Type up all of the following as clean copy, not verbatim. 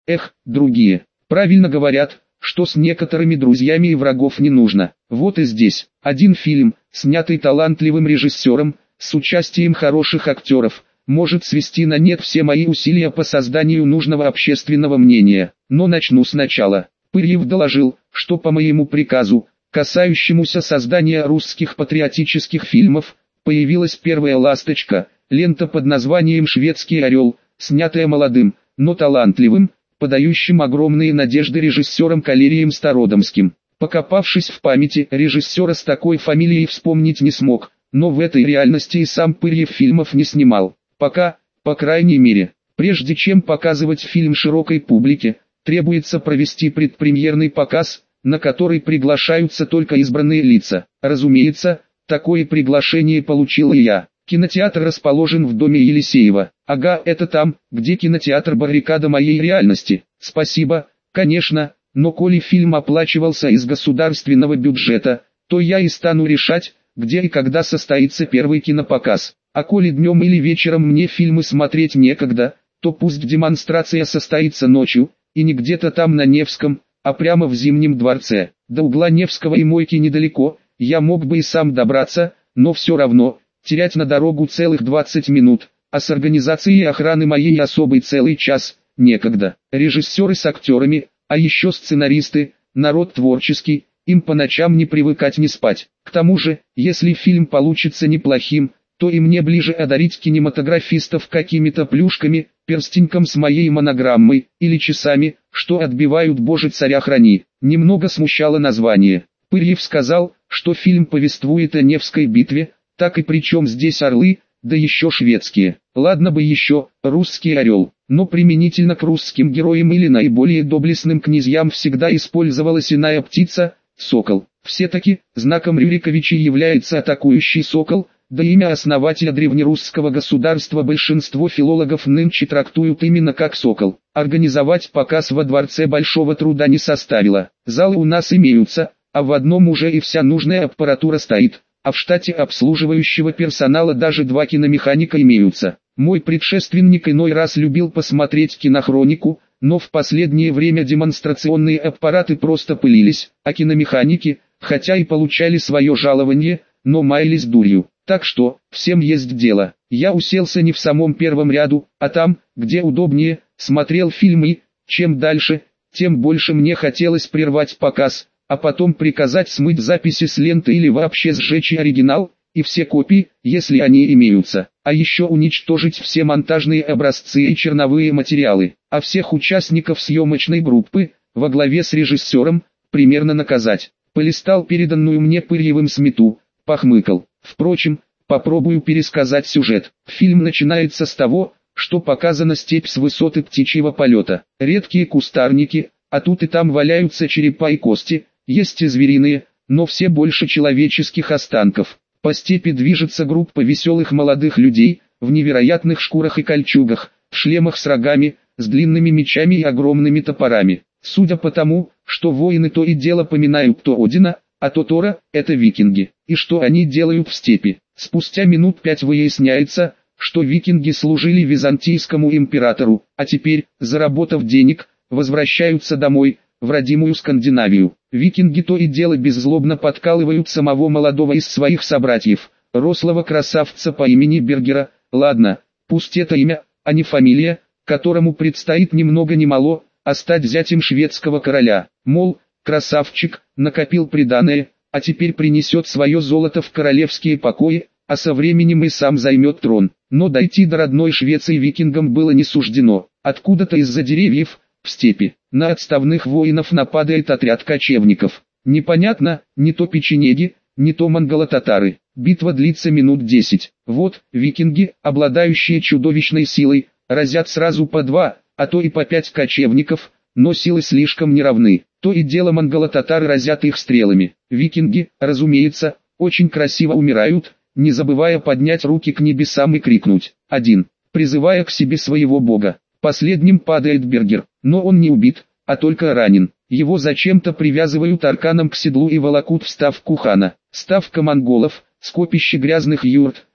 Эх, другие. Правильно говорят, что с некоторыми друзьями и врагов не нужно. Вот и здесь. Один фильм, снятый талантливым режиссером, с участием хороших актеров, может свести на нет все мои усилия по созданию нужного общественного мнения. Но начну сначала. Пырьев доложил, что по моему приказу, касающемуся создания русских патриотических фильмов, появилась первая «Ласточка», лента под названием «Шведский орел», снятая молодым, но талантливым, подающим огромные надежды режиссером Калерием Стародомским. Покопавшись в памяти, режиссера с такой фамилией вспомнить не смог, но в этой реальности и сам Пырьев фильмов не снимал. Пока, по крайней мере. Прежде чем показывать фильм широкой публике, требуется провести предпремьерный показ, на который приглашаются только избранные лица. Разумеется, такое приглашение получил и я. Кинотеатр расположен в доме Елисеева. Ага, это там, где кинотеатр баррикада моей реальности. Спасибо, конечно, но коли фильм оплачивался из государственного бюджета, то я и стану решать, где и когда состоится первый кинопоказ. А коли днем или вечером мне фильмы смотреть некогда, то пусть демонстрация состоится ночью, и не где-то там на Невском, а прямо в Зимнем дворце. До угла Невского и Мойки недалеко, я мог бы и сам добраться, но все равно, терять на дорогу целых 20 минут, а с организацией охраны моей особый целый час, некогда. Режиссеры с актерами, а еще сценаристы, народ творческий, им по ночам не привыкать не спать. К тому же, если фильм получится неплохим, то и мне ближе одарить кинематографистов какими-то плюшками, перстеньком с моей монограммой, или часами, что отбивают «Боже царя храни». Немного смущало название. Пырьев сказал, что фильм повествует о Невской битве, так и причем здесь орлы, да еще шведские. Ладно бы еще, русский орел, но применительно к русским героям или наиболее доблестным князьям всегда использовалась иная птица, сокол. Все-таки, знаком Рюриковича является атакующий сокол, да имя основателя древнерусского государства большинство филологов нынче трактуют именно как сокол. Организовать показ во дворце большого труда не составило. Залы у нас имеются, а в одном уже и вся нужная аппаратура стоит, а в штате обслуживающего персонала даже 2 киномеханика имеются. Мой предшественник иной раз любил посмотреть кинохронику, но в последнее время демонстрационные аппараты просто пылились, а киномеханики, хотя и получали свое жалование, но маялись дурью. Так что, всем есть дело. Я уселся не в самом первом ряду, а там, где удобнее, смотрел фильмы. Чем дальше, тем больше мне хотелось прервать показ, а потом приказать смыть записи с ленты или вообще сжечь оригинал, и все копии, если они имеются. А еще уничтожить все монтажные образцы и черновые материалы, а всех участников съемочной группы, во главе с режиссером, примерно наказать. Полистал переданную мне Пырьевым смету, похмыкал. Впрочем, попробую пересказать сюжет. Фильм начинается с того, что показана степь с высоты птичьего полета. Редкие кустарники, а тут и там валяются черепа и кости, есть и звериные, но все больше человеческих останков. По степи движется группа веселых молодых людей, в невероятных шкурах и кольчугах, в шлемах с рогами, с длинными мечами и огромными топорами. Судя по тому, что воины то и дело поминают то Одина, а то Тора, это викинги. И что они делают в степи? Спустя минут 5 выясняется, что викинги служили византийскому императору, а теперь, заработав денег, возвращаются домой, в родимую Скандинавию. Викинги то и дело беззлобно подкалывают самого молодого из своих собратьев, рослого красавца по имени Бергера. Ладно, пусть это имя, а не фамилия, которому предстоит ни много ни мало, а стать зятем шведского короля. Мол, красавчик, накопил приданое, а теперь принесет свое золото в королевские покои, а со временем и сам займет трон. Но дойти до родной Швеции викингам было не суждено. Откуда-то из-за деревьев, в степи, на отставных воинов нападает отряд кочевников. Непонятно, не то печенеги, не то монголо-татары. Битва длится минут 10. Вот, викинги, обладающие чудовищной силой, разят сразу по 2, а то и по 5 кочевников, но силы слишком неравны. То и дело монголо-татары разят их стрелами. Викинги, разумеется, очень красиво умирают, не забывая поднять руки к небесам и крикнуть «Один», призывая к себе своего бога. Последним падает Бергер, но он не убит, а только ранен. Его зачем-то привязывают арканом к седлу и волокут в ставку хана. Ставка монголов, скопище грязных юрт,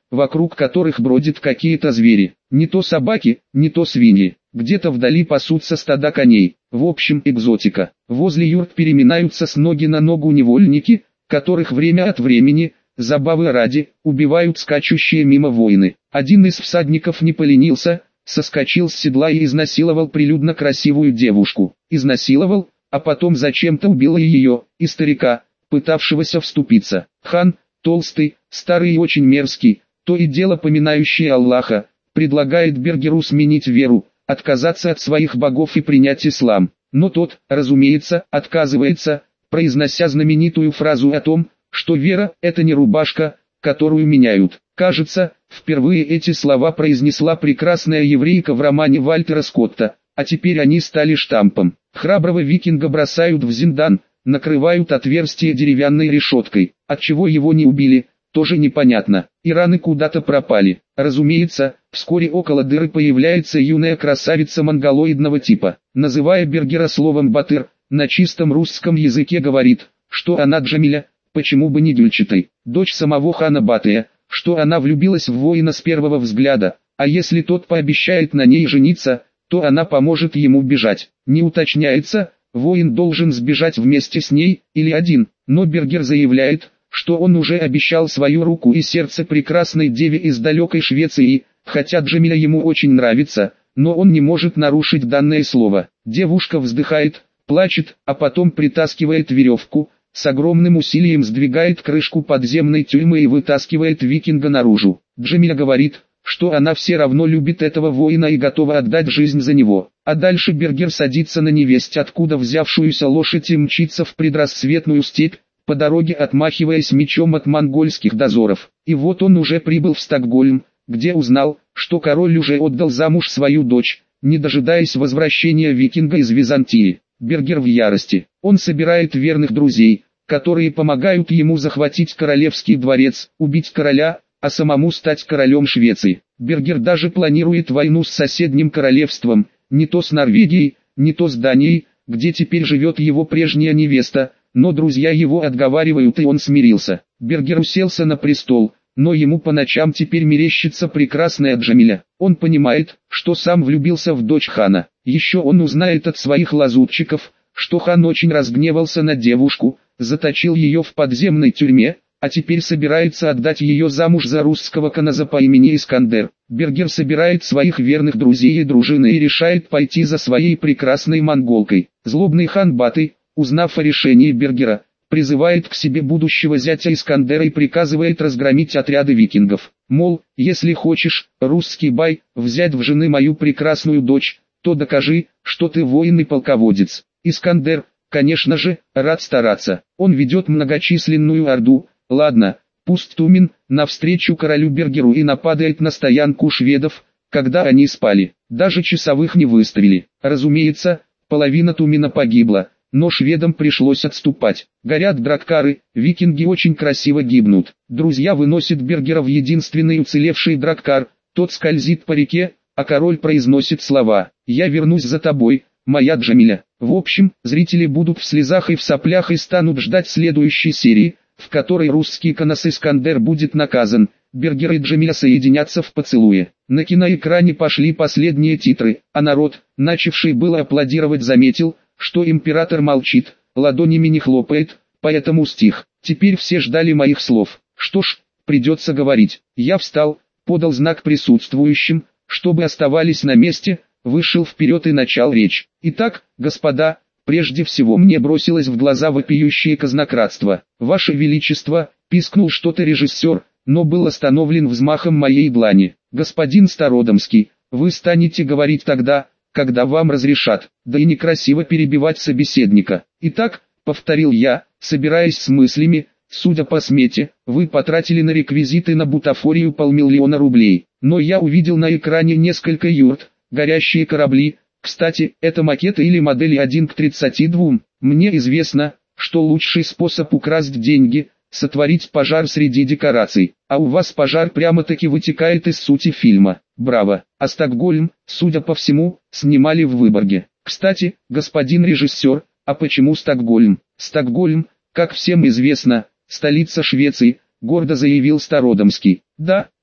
вокруг которых бродят какие-то звери. Не то собаки, не то свиньи. Где-то вдали пасутся стада коней. В общем, экзотика. Возле юрт переминаются с ноги на ногу невольники, которых время от времени, забавы ради, убивают скачущие мимо воины. Один из всадников не поленился, соскочил с седла и изнасиловал прилюдно красивую девушку. Изнасиловал, а потом зачем-то убил и ее, и старика, пытавшегося вступиться. Хан, толстый, старый и очень мерзкий, то и дело поминающий Аллаха, предлагает Бергеру сменить веру, отказаться от своих богов и принять ислам. Но тот, разумеется, отказывается, произнося знаменитую фразу о том, что вера – это не рубашка, которую меняют. Кажется, впервые эти слова произнесла прекрасная еврейка в романе Вальтера Скотта, а теперь они стали штампом. Храброго викинга бросают в зиндан, накрывают отверстие деревянной решеткой. Отчего его не убили, тоже непонятно. И раны куда-то пропали. Разумеется, вскоре около дыры появляется юная красавица монголоидного типа. Называя Бергера словом «батыр», на чистом русском языке говорит, что она Джамиля, почему бы не Гюльчатой, дочь самого хана Батыя, что она влюбилась в воина с первого взгляда, а если тот пообещает на ней жениться, то она поможет ему бежать. Не уточняется, воин должен сбежать вместе с ней, или один, но Бергер заявляет, что он уже обещал свою руку и сердце прекрасной деве из далекой Швеции, хотя Джамиля ему очень нравится, но он не может нарушить данное слово. Девушка вздыхает, плачет, а потом притаскивает веревку, с огромным усилием сдвигает крышку подземной тюрьмы и вытаскивает викинга наружу. Джамиля говорит, что она все равно любит этого воина и готова отдать жизнь за него. А дальше Бергер садится на невесть откуда взявшуюся лошадь и мчится в предрассветную степь, по дороге отмахиваясь мечом от монгольских дозоров. И вот он уже прибыл в Стокгольм, где узнал, что король уже отдал замуж свою дочь, не дожидаясь возвращения викинга из Византии. Бергер в ярости. Он собирает верных друзей, которые помогают ему захватить королевский дворец, убить короля, а самому стать королем Швеции. Бергер даже планирует войну с соседним королевством, не то с Норвегией, не то с Данией, где теперь живет его прежняя невеста, но друзья его отговаривают, и он смирился. Бергер уселся на престол, но ему по ночам теперь мерещится прекрасная Джамиля. Он понимает, что сам влюбился в дочь хана. Еще он узнает от своих лазутчиков, что хан очень разгневался на девушку, заточил ее в подземной тюрьме, а теперь собирается отдать ее замуж за русского каназа по имени Искандер. Бергер собирает своих верных друзей и дружины и решает пойти за своей прекрасной монголкой. Злобный хан Батый, узнав о решении Бергера, призывает к себе будущего зятя Искандера и приказывает разгромить отряды викингов. Мол, если хочешь, русский бай, взять в жены мою прекрасную дочь, то докажи, что ты воин и полководец. Искандер, конечно же, рад стараться. Он ведет многочисленную орду, ладно, пусть Тумен, навстречу королю Бергеру и нападает на стоянку шведов, когда они спали. Даже часовых не выставили. Разумеется, половина Тумена погибла, но шведам пришлось отступать. Горят драккары, викинги очень красиво гибнут. Друзья выносят Бергера в единственный уцелевший драккар, тот скользит по реке, а король произносит слова «Я вернусь за тобой, моя Джамиля». В общем, зрители будут в слезах и в соплях и станут ждать следующей серии, в которой русский канас Искандер будет наказан, Бергер и Джамиля соединятся в поцелуе. На киноэкране пошли последние титры, а народ, начавший было аплодировать, заметил, что император молчит, ладонями не хлопает, поэтому стих. Теперь все ждали моих слов. Что ж, придется говорить. Я встал, подал знак присутствующим, чтобы оставались на месте, вышел вперед и начал речь. Итак, господа, прежде всего мне бросилось в глаза вопиющее казнократство. Ваше Величество, пискнул что-то режиссер, но был остановлен взмахом моей длани. Господин Стародомский, вы станете говорить тогда, когда вам разрешат, да и некрасиво перебивать собеседника. Итак, повторил я, собираясь с мыслями, судя по смете, вы потратили на реквизиты на бутафорию 500 000 рублей, но я увидел на экране несколько юрт, горящие корабли, кстати, это макеты или модели 1 к 32, мне известно, что лучший способ украсть деньги – сотворить пожар среди декораций, а у вас пожар прямо-таки вытекает из сути фильма. Браво! А Стокгольм, судя по всему, снимали в Выборге. Кстати, господин режиссер, а почему Стокгольм? Стокгольм, как всем известно, столица Швеции, гордо заявил Стародомский. Да,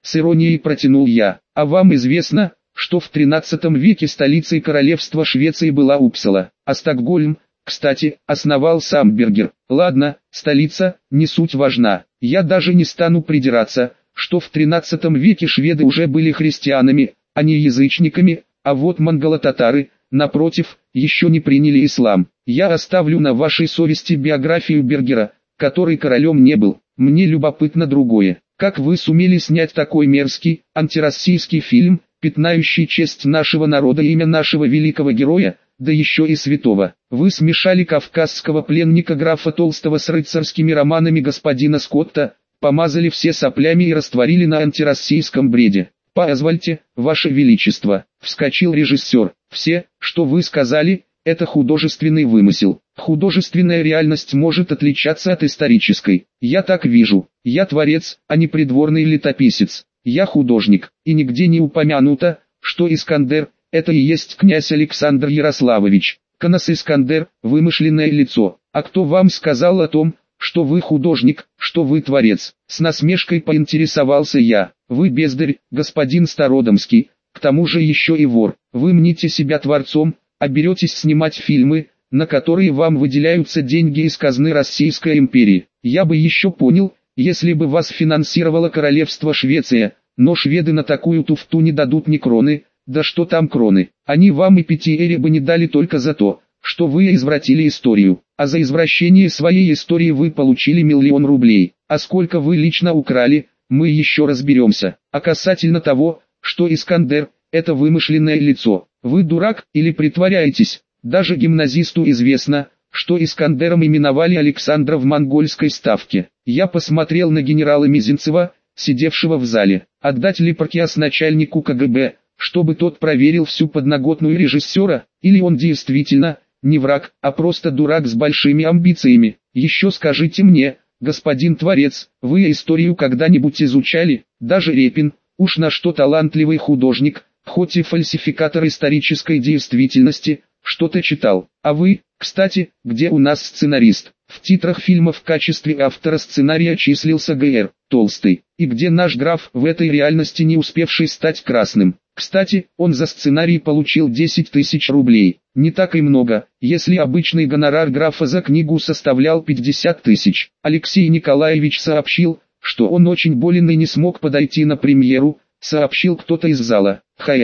с иронией протянул я. А вам известно, что в 13 веке столицей королевства Швеции была Упсала, а Стокгольм, кстати, основал сам Бергер. Ладно, столица, не суть важна. Я даже не стану придираться, что в 13 веке шведы уже были христианами, а не язычниками, а вот монголо-татары, напротив, еще не приняли ислам. Я оставлю на вашей совести биографию Бергера, который королем не был. Мне любопытно другое. Как вы сумели снять такой мерзкий, антироссийский фильм, пятнающий честь нашего народа и имя нашего великого героя, да еще и святого? Вы смешали кавказского пленника графа Толстого с рыцарскими романами господина Скотта, помазали все соплями и растворили на антироссийском бреде. «Позвольте, Ваше Величество», — вскочил режиссер. «Все, что вы сказали, это художественный вымысел. Художественная реальность может отличаться от исторической. Я так вижу. Я творец, а не придворный летописец. Я художник, и нигде не упомянуто, что Искандер — это и есть князь Александр Ярославович. Канас Искандер — вымышленное лицо. А кто вам сказал о том, что вы художник, что вы творец?» С насмешкой поинтересовался я. «Вы бездарь, господин Стародомский, к тому же еще и вор. Вы мните себя творцом, а беретесь снимать фильмы, на которые вам выделяются деньги из казны Российской империи. Я бы еще понял, если бы вас финансировало королевство Швеция, но шведы на такую туфту не дадут ни кроны, да что там кроны. Они вам и 5 эри бы не дали только за то, что вы извратили историю, а за извращение своей истории вы получили 1 000 000 рублей. А сколько вы лично украли, мы еще разберемся. А касательно того, что Искандер – это вымышленное лицо, вы дурак или притворяетесь? Даже гимназисту известно, что Искандером именовали Александра в монгольской ставке. Я посмотрел на генерала Мизинцева, сидевшего в зале. Отдать ли Паркиас начальнику КГБ, чтобы тот проверил всю подноготную режиссера, или он действительно не враг, а просто дурак с большими амбициями? Еще скажите мне, господин творец, вы историю когда-нибудь изучали? Даже Репин, уж на что талантливый художник, хоть и фальсификатор исторической действительности, что-то читал. А вы, кстати, где у нас сценарист? В титрах фильма в качестве автора сценария числился Г.Р. Толстый. И где наш граф в этой реальности, не успевший стать красным? Кстати, он за сценарий получил 10 000 рублей. Не так и много, если обычный гонорар графа за книгу составлял 50 000. Алексей Николаевич сообщил, что он очень болен и не смог подойти на премьеру, сообщил кто-то из зала.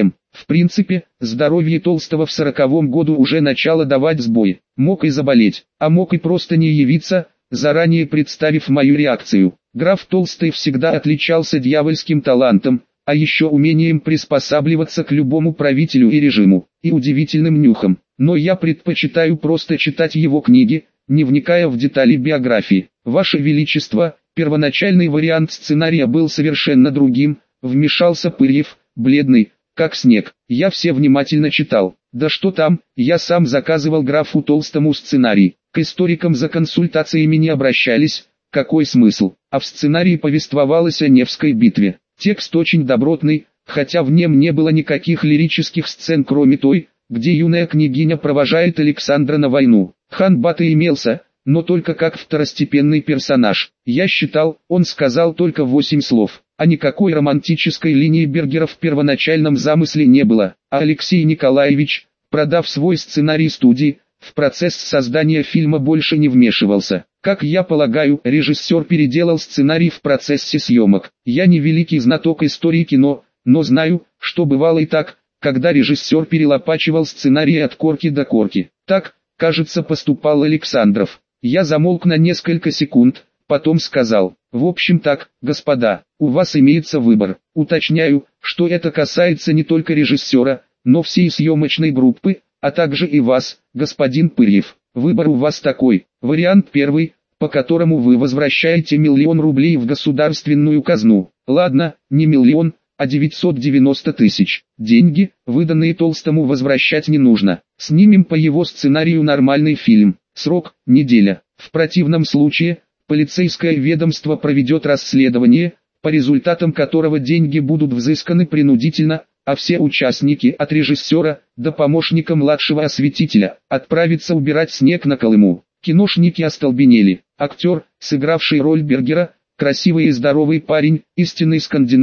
В принципе, здоровье Толстого в 40-м году уже начало давать сбой. Мог и заболеть, а мог и просто не явиться, заранее представив мою реакцию. Граф Толстой всегда отличался дьявольским талантом, а еще умением приспосабливаться к любому правителю и режиму, и удивительным нюхом. Но я предпочитаю просто читать его книги, не вникая в детали биографии. Ваше Величество, первоначальный вариант сценария был совершенно другим, вмешался Пырьев, бледный, как снег. Я все внимательно читал. Да что там, я сам заказывал графу Толстому сценарий. К историкам за консультациями не обращались, какой смысл? А в сценарии повествовалось о Невской битве. Текст очень добротный, хотя в нем не было никаких лирических сцен, кроме той, где юная княгиня провожает Александра на войну. Хан Бата имелся, но только как второстепенный персонаж. Я считал, он сказал только 8 слов, а никакой романтической линии Бергера в первоначальном замысле не было. А Алексей Николаевич, продав свой сценарий студии, в процесс создания фильма больше не вмешивался. Как я полагаю, режиссер переделал сценарий в процессе съемок. Я не великий знаток истории кино, но знаю, что бывало и так, когда режиссер перелопачивал сценарий от корки до корки. Так, кажется, поступал Александров. Я замолк на несколько секунд, потом сказал: «В общем так, господа, у вас имеется выбор. Уточняю, что это касается не только режиссера, но всей съемочной группы, а также и вас, господин Пырьев. Выбор у вас такой. Вариант первый, по которому вы возвращаете 1 000 000 рублей в государственную казну. Ладно, не 1 000 000, а 990 000. Деньги, выданные Толстому, возвращать не нужно. Снимем по его сценарию нормальный фильм. Срок – неделя. В противном случае, полицейское ведомство проведет расследование, по результатам которого деньги будут взысканы принудительно, а все участники, от режиссера до помощника младшего осветителя, отправятся убирать снег на Колыму». Киношники остолбенели. Актер, сыгравший роль Бергера, красивый и здоровый парень, истинный скандинав,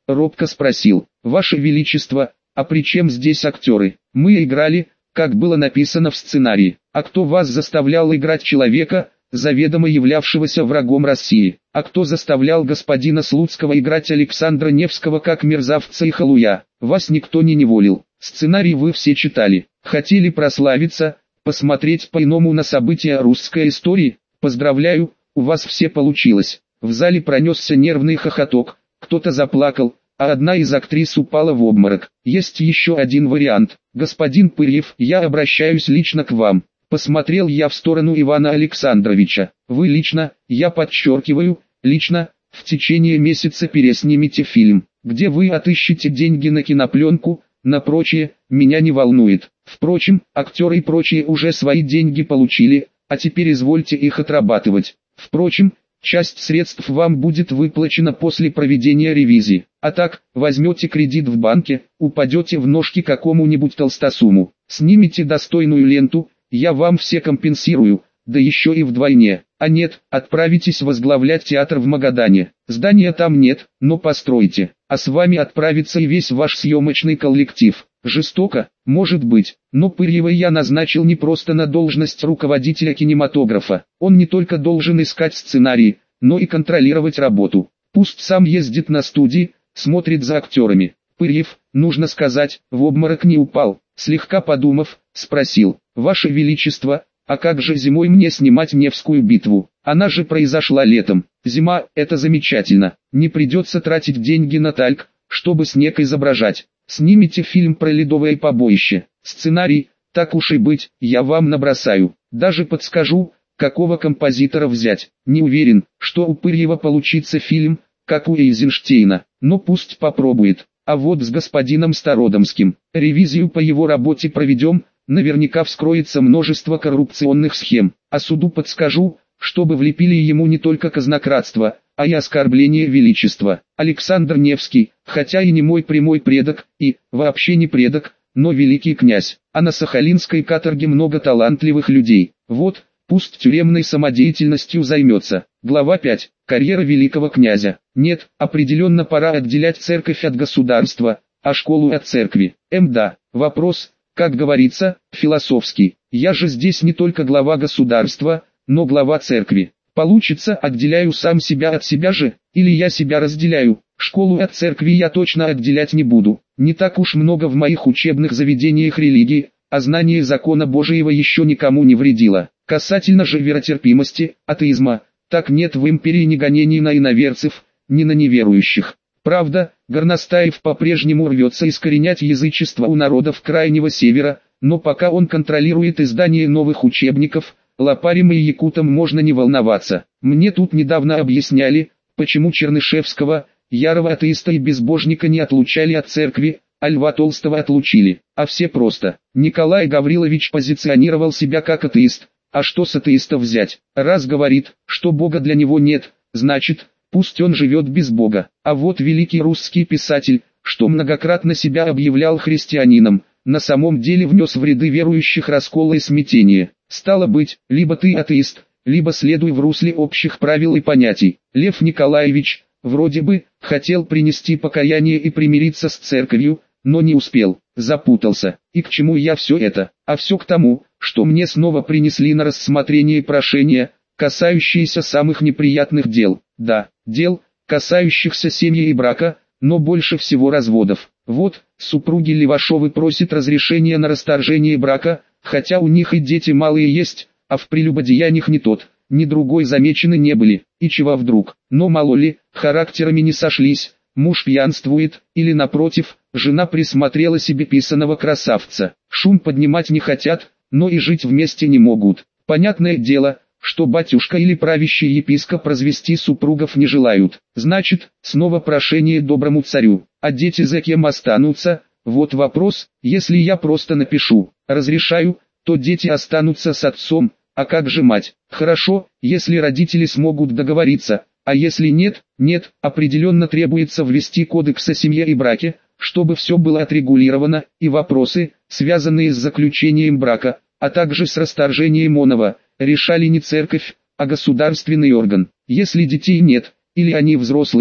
робко спросил: «Ваше Величество, а при чем здесь актеры? Мы играли, как было написано в сценарии. А кто вас заставлял играть человека, заведомо являвшегося врагом России? А кто заставлял господина Слуцкого играть Александра Невского как мерзавца и халуя? Вас никто не неволил. Сценарий вы все читали. Хотели прославиться, посмотреть по-иному на события русской истории? Поздравляю, у вас все получилось». В зале пронесся нервный хохоток, кто-то заплакал, а одна из актрис упала в обморок. «Есть еще один вариант. Господин Пырьев, я обращаюсь лично к вам». Посмотрел я в сторону Ивана Александровича. «Вы лично, я подчеркиваю, лично, в течение месяца переснимите фильм. Где вы отыщете деньги на кинопленку, на прочее, меня не волнует. Впрочем, актеры и прочие уже свои деньги получили, а теперь извольте их отрабатывать. Впрочем, часть средств вам будет выплачена после проведения ревизии. А так, возьмете кредит в банке, упадете в ножки какому-нибудь толстосуму, снимете достойную ленту, я вам все компенсирую, да еще и вдвойне. А нет, отправитесь возглавлять театр в Магадане. Здания там нет, но постройте, а с вами отправится и весь ваш съемочный коллектив. Жестоко, может быть, но Пырьева я назначил не просто на должность руководителя кинематографа. Он не только должен искать сценарии, но и контролировать работу. Пусть сам ездит на студии, смотрит за актерами». Пырьев, нужно сказать, в обморок не упал. Слегка подумав, спросил: «Ваше Величество, а как же зимой мне снимать Невскую битву? Она же произошла летом. Зима – это замечательно. Не придется тратить деньги на тальк, чтобы снег изображать. Снимите фильм про ледовое побоище. Сценарий, так уж и быть, я вам набросаю. Даже подскажу, какого композитора взять. Не уверен, что у Пырьева получится фильм, как у Эйзенштейна, но пусть попробует. А вот с господином Стародомским ревизию по его работе проведем, наверняка вскроется множество коррупционных схем. А суду подскажу, чтобы влепили ему не только казнократство, а и оскорбление величества. Александр Невский, хотя и не мой прямой предок, и вообще не предок, но великий князь. А на Сахалинской каторге много талантливых людей. Вот, пусть тюремной самодеятельностью займется. Глава 5. Карьера великого князя. Нет, определенно пора отделять церковь от государства, а школу от церкви. Да, вопрос, как говорится, философский. Я же здесь не только глава государства, но глава церкви. Получится, отделяю сам себя от себя же, или я себя разделяю. Школу от церкви я точно отделять не буду. Не так уж много в моих учебных заведениях религии, а знание закона Божьего еще никому не вредило. Касательно же веротерпимости, атеизма, так нет в империи ни гонений на иноверцев, ни на неверующих. Правда, Горностаев по-прежнему рвется искоренять язычество у народов Крайнего Севера, но пока он контролирует издание новых учебников, лопарям и якутам можно не волноваться. Мне тут недавно объясняли, почему Чернышевского, ярого атеиста и безбожника, не отлучали от церкви, а Льва Толстого отлучили. А все просто. Николай Гаврилович позиционировал себя как атеист. А что с атеиста взять? Раз говорит, что Бога для него нет, значит, пусть он живет без Бога. А вот великий русский писатель, что многократно себя объявлял христианином, на самом деле внес в ряды верующих раскол и смятение. Стало быть, либо ты атеист, либо следуй в русле общих правил и понятий. Лев Николаевич, вроде бы, хотел принести покаяние и примириться с церковью, но не успел, запутался. И к чему я все это? А все к тому, что мне снова принесли на рассмотрение прошения, касающиеся самых неприятных дел. Да, дел, касающихся семьи и брака, но больше всего разводов. Вот, супруги Левашовы просят разрешения на расторжение брака, хотя у них и дети малые есть, а в прелюбодеяниях ни тот, ни другой замечены не были. И чего вдруг? Но мало ли, характерами не сошлись, муж пьянствует, или напротив, жена присмотрела себе писаного красавца. Шум поднимать не хотят, но и жить вместе не могут. Понятное дело, что батюшка или правящий епископ развести супругов не желают. Значит, снова прошение доброму царю. А дети за кем останутся? Вот вопрос. Если я просто напишу «разрешаю», то дети останутся с отцом, а как же мать? Хорошо, если родители смогут договориться, а если нет, определенно требуется ввести кодекс о семье и браке, чтобы все было отрегулировано, и вопросы, связанные с заключением брака, а также с расторжением оного, решали не церковь, а государственный орган. Если детей нет, или они взрослые,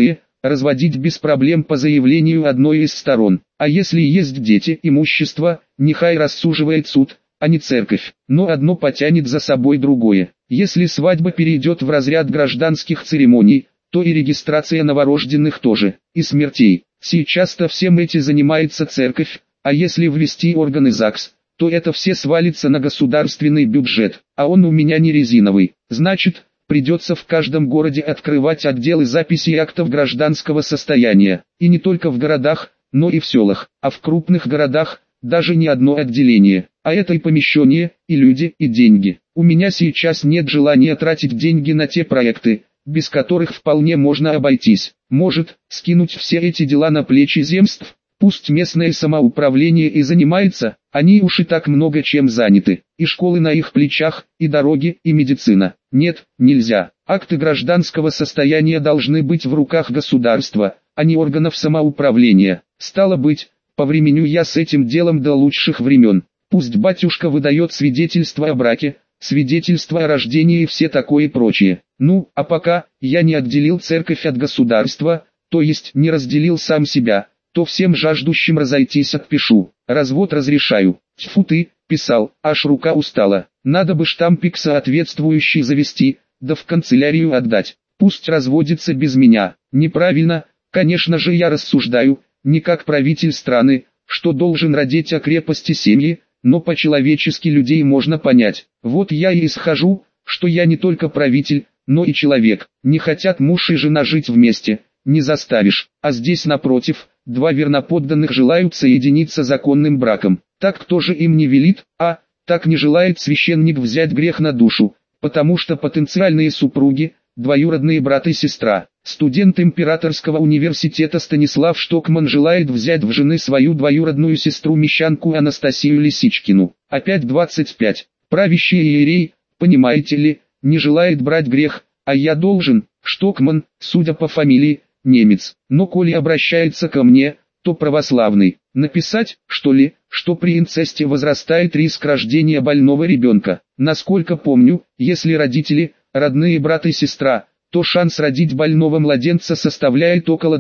разводить без проблем по заявлению одной из сторон. А если есть дети, имущество, нехай рассуживает суд, а не церковь. Но одно потянет за собой другое. Если свадьба перейдет в разряд гражданских церемоний, то и регистрация новорожденных тоже, и смертей. Сейчас-то всем этим занимается церковь, а если ввести органы ЗАГС, то это все свалится на государственный бюджет, а он у меня не резиновый. Значит, придется в каждом городе открывать отделы записи актов гражданского состояния. И не только в городах, но и в селах, а в крупных городах даже не одно отделение. А это и помещение, и люди, и деньги. У меня сейчас нет желания тратить деньги на те проекты, без которых вполне можно обойтись. Может, скинуть все эти дела на плечи земств? Пусть местное самоуправление и занимается, они уж и так много чем заняты. И школы на их плечах, и дороги, и медицина. Нет, нельзя. Акты гражданского состояния должны быть в руках государства, а не органов самоуправления. Стало быть, повременю я с этим делом до лучших времен. Пусть батюшка выдает свидетельство о браке, свидетельство о рождении и все такое прочее. Ну, а пока я не отделил церковь от государства, то есть не разделил сам себя, то всем жаждущим разойтись отпишу. Развод разрешаю. Тьфу ты, писал, аж рука устала. Надо бы штампик соответствующий завести, да в канцелярию отдать. Пусть разводится без меня. Неправильно, конечно же я рассуждаю, не как правитель страны, что должен родить о крепости семьи, но по-человечески людей можно понять. Вот я и исхожу, что я не только правитель, но и человек. Не хотят муж и жена жить вместе, не заставишь. А здесь напротив, два верноподданных желают соединиться законным браком. Так кто же им не велит, а так не желает священник взять грех на душу, потому что потенциальные супруги, двоюродные брат и сестра. Студент Императорского университета Станислав Штокман желает взять в жены свою двоюродную сестру-мещанку Анастасию Лисичкину. Опять 25. Правящий иерей, понимаете ли, не желает брать грех, а я должен. Штокман, судя по фамилии, немец. Но коли обращается ко мне, то православный. Написать, что ли, что при инцесте возрастает риск рождения больного ребенка. Насколько помню, если родители, родные брат и сестра, то шанс родить больного младенца составляет около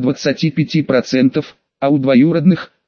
25%, а у двоюродных –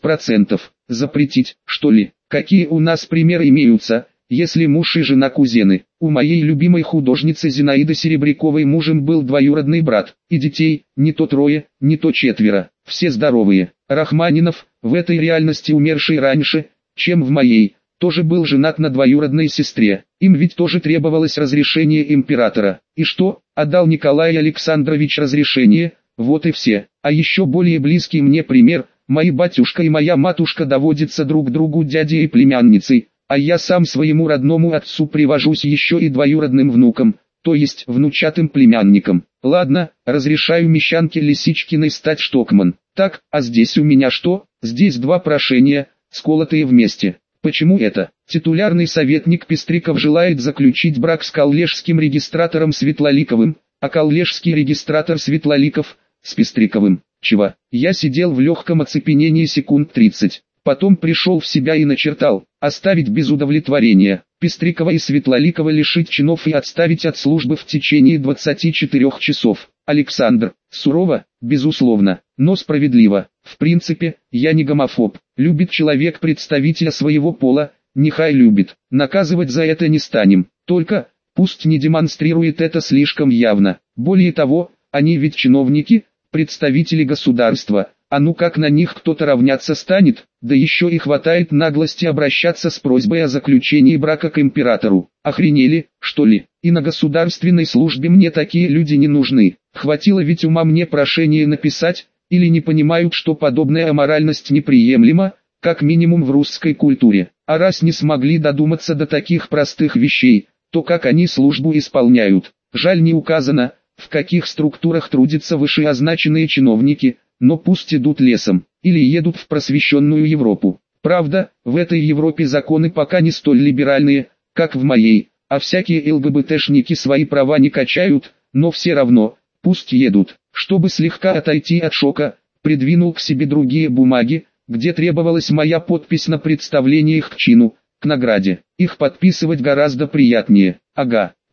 6%. Запретить, что ли? Какие у нас примеры имеются, если муж и жена кузены? У моей любимой художницы Зинаиды Серебряковой мужем был двоюродный брат, и детей, не то 3, не то 4, все здоровые. Рахманинов, в этой реальности умерший раньше, чем в моей, тоже был женат на двоюродной сестре. Им ведь тоже требовалось разрешение императора. И что, отдал Николай Александрович разрешение? Вот и все. А еще более близкий мне пример, мои батюшка и моя матушка доводятся друг другу дядей и племянницей, а я сам своему родному отцу привожусь еще и двоюродным внуком, то есть внучатым племянником. Ладно, разрешаю мещанке Лисичкиной стать Штокман. Так, а здесь у меня что? Здесь два прошения, сколотые вместе. Почему это? Титулярный советник Пестриков желает заключить брак с коллежским регистратором Светлоликовым, а коллежский регистратор Светлоликов с Пестриковым. Чего? Я сидел в легком оцепенении секунд 30. Потом пришел в себя и начертал: оставить без удовлетворения. Пестрикова и Светлоликова лишить чинов и отставить от службы в течение 24 часов. Александр. Сурово, безусловно, но справедливо. В принципе, я не гомофоб. Любит человек представителя своего пола, нехай любит. Наказывать за это не станем. Только, пусть не демонстрирует это слишком явно. Более того, они ведь чиновники, представители государства. А ну как на них кто-то равняться станет, да еще и хватает наглости обращаться с просьбой о заключении брака к императору. Охренели, что ли? И на государственной службе мне такие люди не нужны. Хватило ведь ума мне прошение написать, или не понимают, что подобная аморальность неприемлема, как минимум в русской культуре. А раз не смогли додуматься до таких простых вещей, то как они службу исполняют? Жаль, не указано, в каких структурах трудятся вышеозначенные чиновники, но пусть идут лесом, или едут в просвещенную Европу. Правда, в этой Европе законы пока не столь либеральные, как в моей, а всякие ЛГБТшники свои права не качают, но все равно, пусть едут. Чтобы слегка отойти от шока, придвинул к себе другие бумаги, где требовалась моя подпись на представление их к чину, к награде. Их подписывать гораздо приятнее. Ага,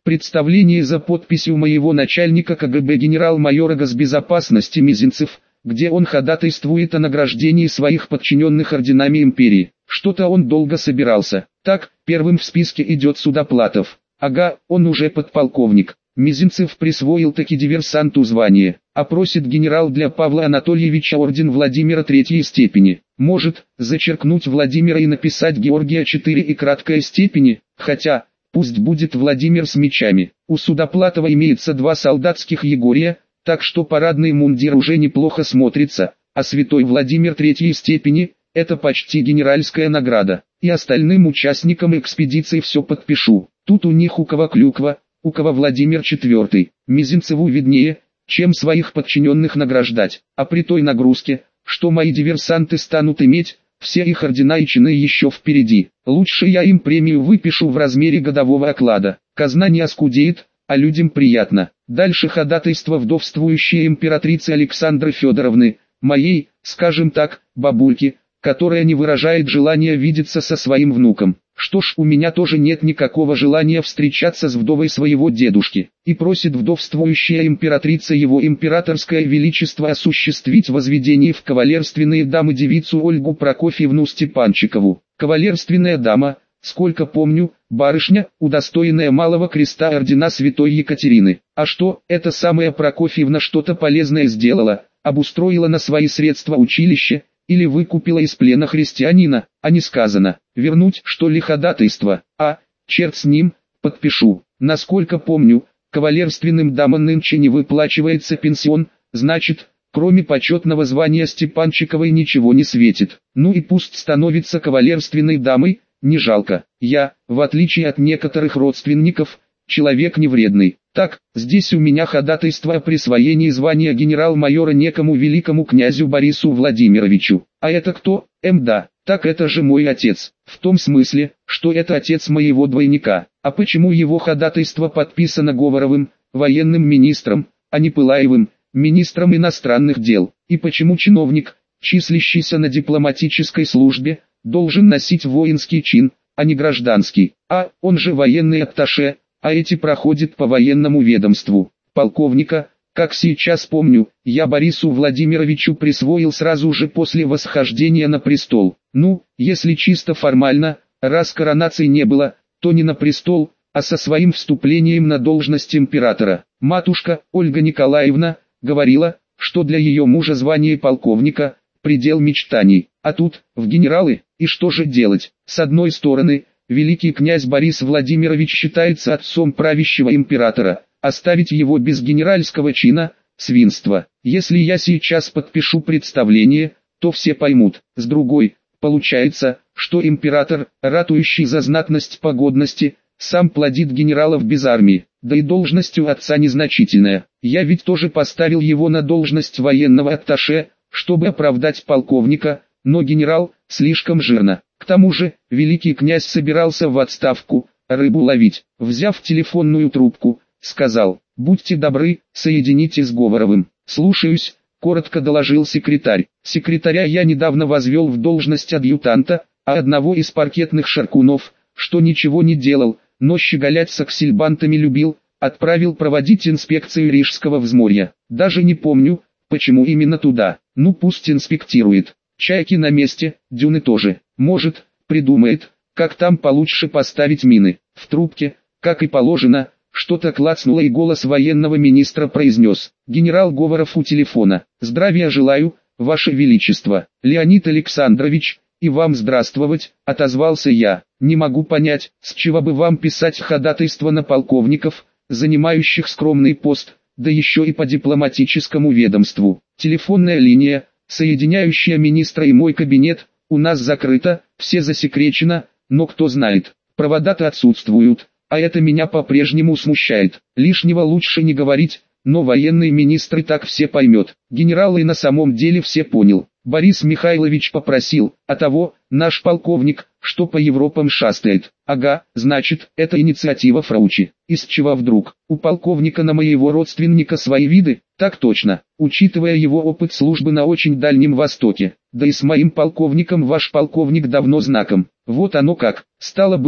Представление за подписью моего начальника КГБ генерал-майора госбезопасности Мизинцев, где он ходатайствует о награждении своих подчиненных орденами империи. Что-то он долго собирался. Так, первым в списке идет Судоплатов. Ага, он уже подполковник. Мизинцев присвоил таки диверсанту звание, а просит генерал для Павла Анатольевича орден Владимира третьей степени. Может, зачеркнуть Владимира и написать Георгия 4 и краткой степени, хотя, пусть будет Владимир с мечами. У Судоплатова имеется 2 солдатских Егория, так что парадный мундир уже неплохо смотрится, а святой Владимир третьей степени – это почти генеральская награда. И остальным участникам экспедиции все подпишу. Тут у них у кого клюква, у кого Владимир IV. Мизинцеву виднее, чем своих подчиненных награждать. А при той нагрузке, что мои диверсанты станут иметь, все их ордена и чины еще впереди. Лучше я им премию выпишу в размере годового оклада. Казна не оскудеет, а людям приятно. Дальше ходатайство вдовствующей императрицы Александры Федоровны, моей, скажем так, бабульки, которая не выражает желания видеться со своим внуком. Что ж, у меня тоже нет никакого желания встречаться с вдовой своего дедушки. И просит вдовствующая императрица его императорское величество осуществить возведение в кавалерственные дамы девицу Ольгу Прокофьевну Степанчикову. Кавалерственная дама, сколько помню, барышня, удостоенная малого креста ордена святой Екатерины. А что, эта самая Прокофьевна что-то полезное сделала, обустроила на свои средства училище, или выкупила из плена христианина, а не сказано, вернуть что ли ходатайство, черт с ним, подпишу. Насколько помню, кавалерственным дамам нынче не выплачивается пенсион, значит, кроме почетного звания Степанчиковой ничего не светит. Ну и пусть становится кавалерственной дамой, не жалко. Я, в отличие от некоторых родственников, человек невредный. Так, здесь у меня ходатайство о присвоении звания генерал-майора некому великому князю Борису Владимировичу. А это кто? Да, так это же мой отец. В том смысле, что это отец моего двойника. А почему его ходатайство подписано Говоровым, военным министром, а не Пылаевым, министром иностранных дел? И почему чиновник, числящийся на дипломатической службе, должен носить воинский чин, а не гражданский? Он же военный атташе, а эти проходят по военному ведомству. Полковника, как сейчас помню, я Борису Владимировичу присвоил сразу же после восхождения на престол. Ну, если чисто формально, раз коронации не было, то не на престол, а со своим вступлением на должность императора. Матушка, Ольга Николаевна, говорила, что для ее мужа звание полковника – предел мечтаний. А тут, в генералы, и что же делать? С одной стороны, великий князь Борис Владимирович считается отцом правящего императора, оставить его без генеральского чина – свинство. Если я сейчас подпишу представление, то все поймут. С другой, получается, что император, ратующий за знатность по годности, сам плодит генералов без армии, да и должность у отца незначительная. Я ведь тоже поставил его на должность военного атташе, чтобы оправдать полковника, но генерал – слишком жирно. К тому же, великий князь собирался в отставку, рыбу ловить. Взяв телефонную трубку, сказал: «Будьте добры, соедините с Говоровым». «Слушаюсь», — коротко доложил секретарь. Секретаря я недавно возвел в должность адъютанта, а одного из паркетных шаркунов, что ничего не делал, но щеголять с аксельбантами любил, отправил проводить инспекцию Рижского взморья. Даже не помню, почему именно туда. Ну пусть инспектирует. Чайки на месте, дюны тоже. Может, придумает, как там получше поставить мины. В трубке, как и положено, что-то клацнуло, и голос военного министра произнес: «Генерал Говоров у телефона. Здравия желаю, Ваше Величество». «Леонид Александрович, и вам здравствовать», — отозвался я. «Не могу понять, с чего бы вам писать ходатайство на полковников, занимающих скромный пост, да еще и по дипломатическому ведомству. Телефонная линия, соединяющая министра и мой кабинет, у нас закрыта, все засекречено, но кто знает, провода-то отсутствуют, а это меня по-прежнему смущает. Лишнего лучше не говорить, но военный министр и так все поймет». Генерал и на самом деле все понял. Борис Михайлович попросил, а того, наш полковник, что по Европам шастает. Ага, значит, это инициатива Фраучи. Из чего вдруг? У полковника на моего родственника свои виды? Так точно, учитывая его опыт службы на очень Дальнем Востоке. Да и с моим полковником ваш полковник давно знаком. Вот оно как. Стало быть,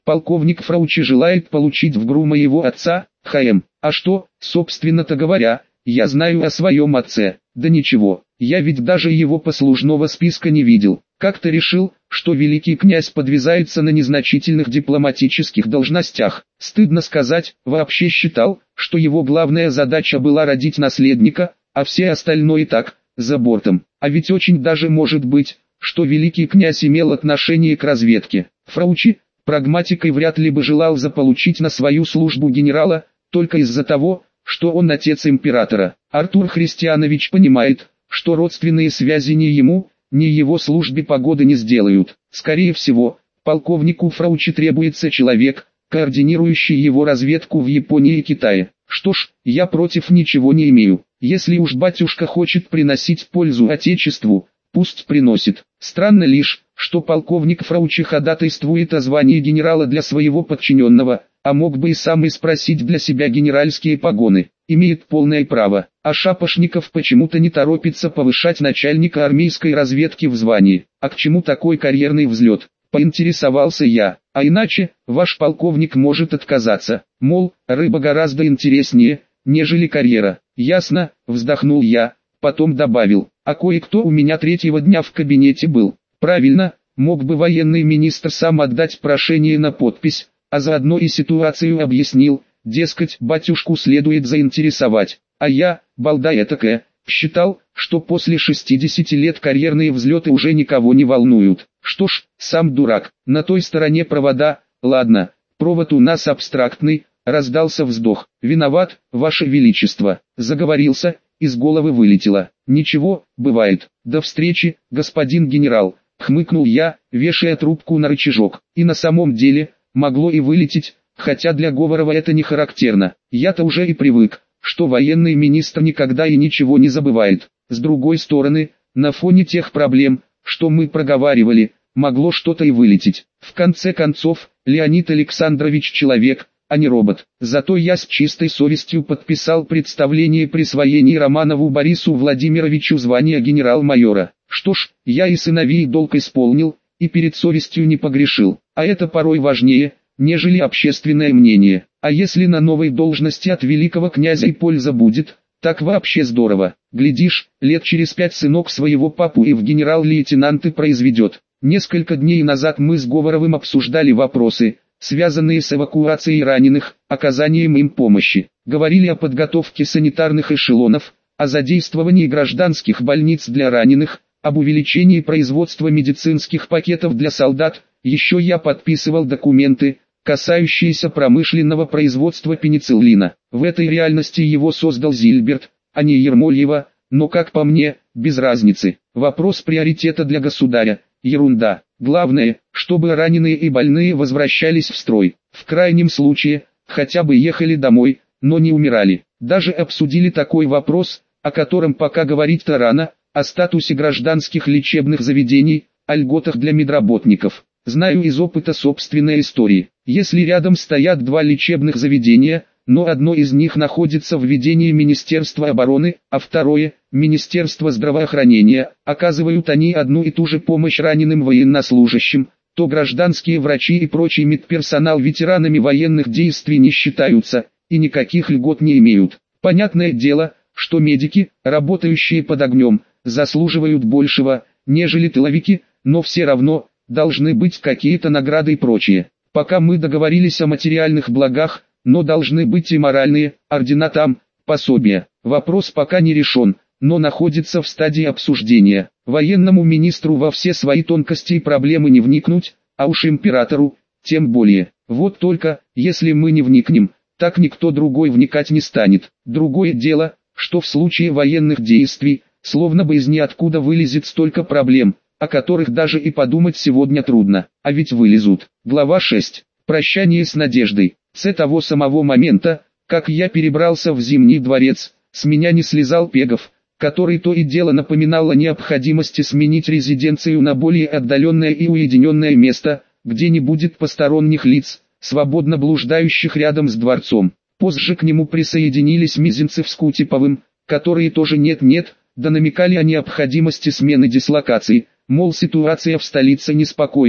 Полковник Фраучи желает получить в ГРУ моего отца, ХМ. А что, собственно-то говоря, я знаю о своем отце? Да ничего, я ведь даже его послужного списка не видел. Как-то решил, что великий князь подвязается на незначительных дипломатических должностях. Стыдно сказать, вообще считал, что его главная задача была родить наследника, а все остальное так, за бортом. А ведь очень даже может быть, что великий князь имел отношение к разведке. Фраучи, прагматикой вряд ли бы желал заполучить на свою службу генерала, только из-за того, что он отец императора. Артур Христианович понимает, что родственные связи ни ему, ни его службе погоды не сделают. Скорее всего, полковнику Фраучи требуется человек, координирующий его разведку в Японии и Китае. Что ж, я против ничего не имею. Если уж батюшка хочет приносить пользу Отечеству, пусть приносит. Странно лишь, что полковник Фраучи ходатайствует о звании генерала для своего подчиненного, а мог бы и сам спросить для себя генеральские погоны. Имеет полное право, а Шапошников почему-то не торопится повышать начальника армейской разведки в звании. А к чему такой карьерный взлет? Поинтересовался я. А иначе, ваш полковник может отказаться. Мол, рыба гораздо интереснее, нежели карьера. Ясно, вздохнул я, потом добавил. А кое-кто у меня третьего дня в кабинете был. Правильно, мог бы военный министр сам отдать прошение на подпись, а заодно и ситуацию объяснил. Дескать, батюшку следует заинтересовать, а я, балда этакая, считал, что после 60 лет карьерные взлеты уже никого не волнуют. Что ж, сам дурак, на той стороне провода, ладно, провод у нас абстрактный, раздался вздох. Виноват, ваше величество, заговорился, из головы вылетело. Ничего, бывает. До встречи, господин генерал, хмыкнул я, вешая трубку на рычажок. И на самом деле, могло и вылететь. Хотя для Говорова это не характерно. Я-то уже и привык, что военный министр никогда и ничего не забывает. С другой стороны, на фоне тех проблем, что мы проговаривали, могло что-то и вылететь. В конце концов, Леонид Александрович человек, а не робот. Зато я с чистой совестью подписал представление присвоения Романову Борису Владимировичу звания генерал-майора. Что ж, я и сыновей долг исполнил, и перед совестью не погрешил. А это порой важнее, нежели общественное мнение. А если на новой должности от великого князя и польза будет, так вообще здорово. Глядишь, лет через 5 сынок своего папу и в генерал-лейтенанты произведет. Несколько дней назад мы с Говоровым обсуждали вопросы, связанные с эвакуацией раненых, оказанием им помощи. Говорили о подготовке санитарных эшелонов, о задействовании гражданских больниц для раненых, об увеличении производства медицинских пакетов для солдат. Еще я подписывал документы, касающиеся промышленного производства пенициллина. В этой реальности его создал Зильберт, а не Ермольева, но как по мне, без разницы. Вопрос приоритета для государя – ерунда. Главное, чтобы раненые и больные возвращались в строй. В крайнем случае, хотя бы ехали домой, но не умирали. Даже обсудили такой вопрос, о котором пока говорить-то рано, о статусе гражданских лечебных заведений, о льготах для медработников. Знаю из опыта собственной истории. Если рядом стоят два лечебных заведения, но одно из них находится в ведении Министерства обороны, а второе – Министерства здравоохранения, оказывают они одну и ту же помощь раненым военнослужащим, то гражданские врачи и прочий медперсонал ветеранами военных действий не считаются, и никаких льгот не имеют. Понятное дело, что медики, работающие под огнем, заслуживают большего, нежели тыловики, но все равно должны быть какие-то награды и прочее. Пока мы договорились о материальных благах, но должны быть и моральные, ордена там, пособия. Вопрос пока не решен, но находится в стадии обсуждения. Военному министру во все свои тонкости и проблемы не вникнуть, а уж императору, тем более. Вот только, если мы не вникнем, так никто другой вникать не станет. Другое дело, что в случае военных действий, словно бы из ниоткуда вылезет столько проблем, о которых даже и подумать сегодня трудно, а ведь вылезут. Глава 6. Прощание с надеждой. С того самого момента, как я перебрался в Зимний дворец, с меня не слезал Пегов, который то и дело напоминал о необходимости сменить резиденцию на более отдаленное и уединенное место, где не будет посторонних лиц, свободно блуждающих рядом с дворцом. Позже к нему присоединились Мизинцев с Кутеповым, которые тоже нет-нет, да намекали о необходимости смены дислокации, мол, ситуация в столице неспокойная.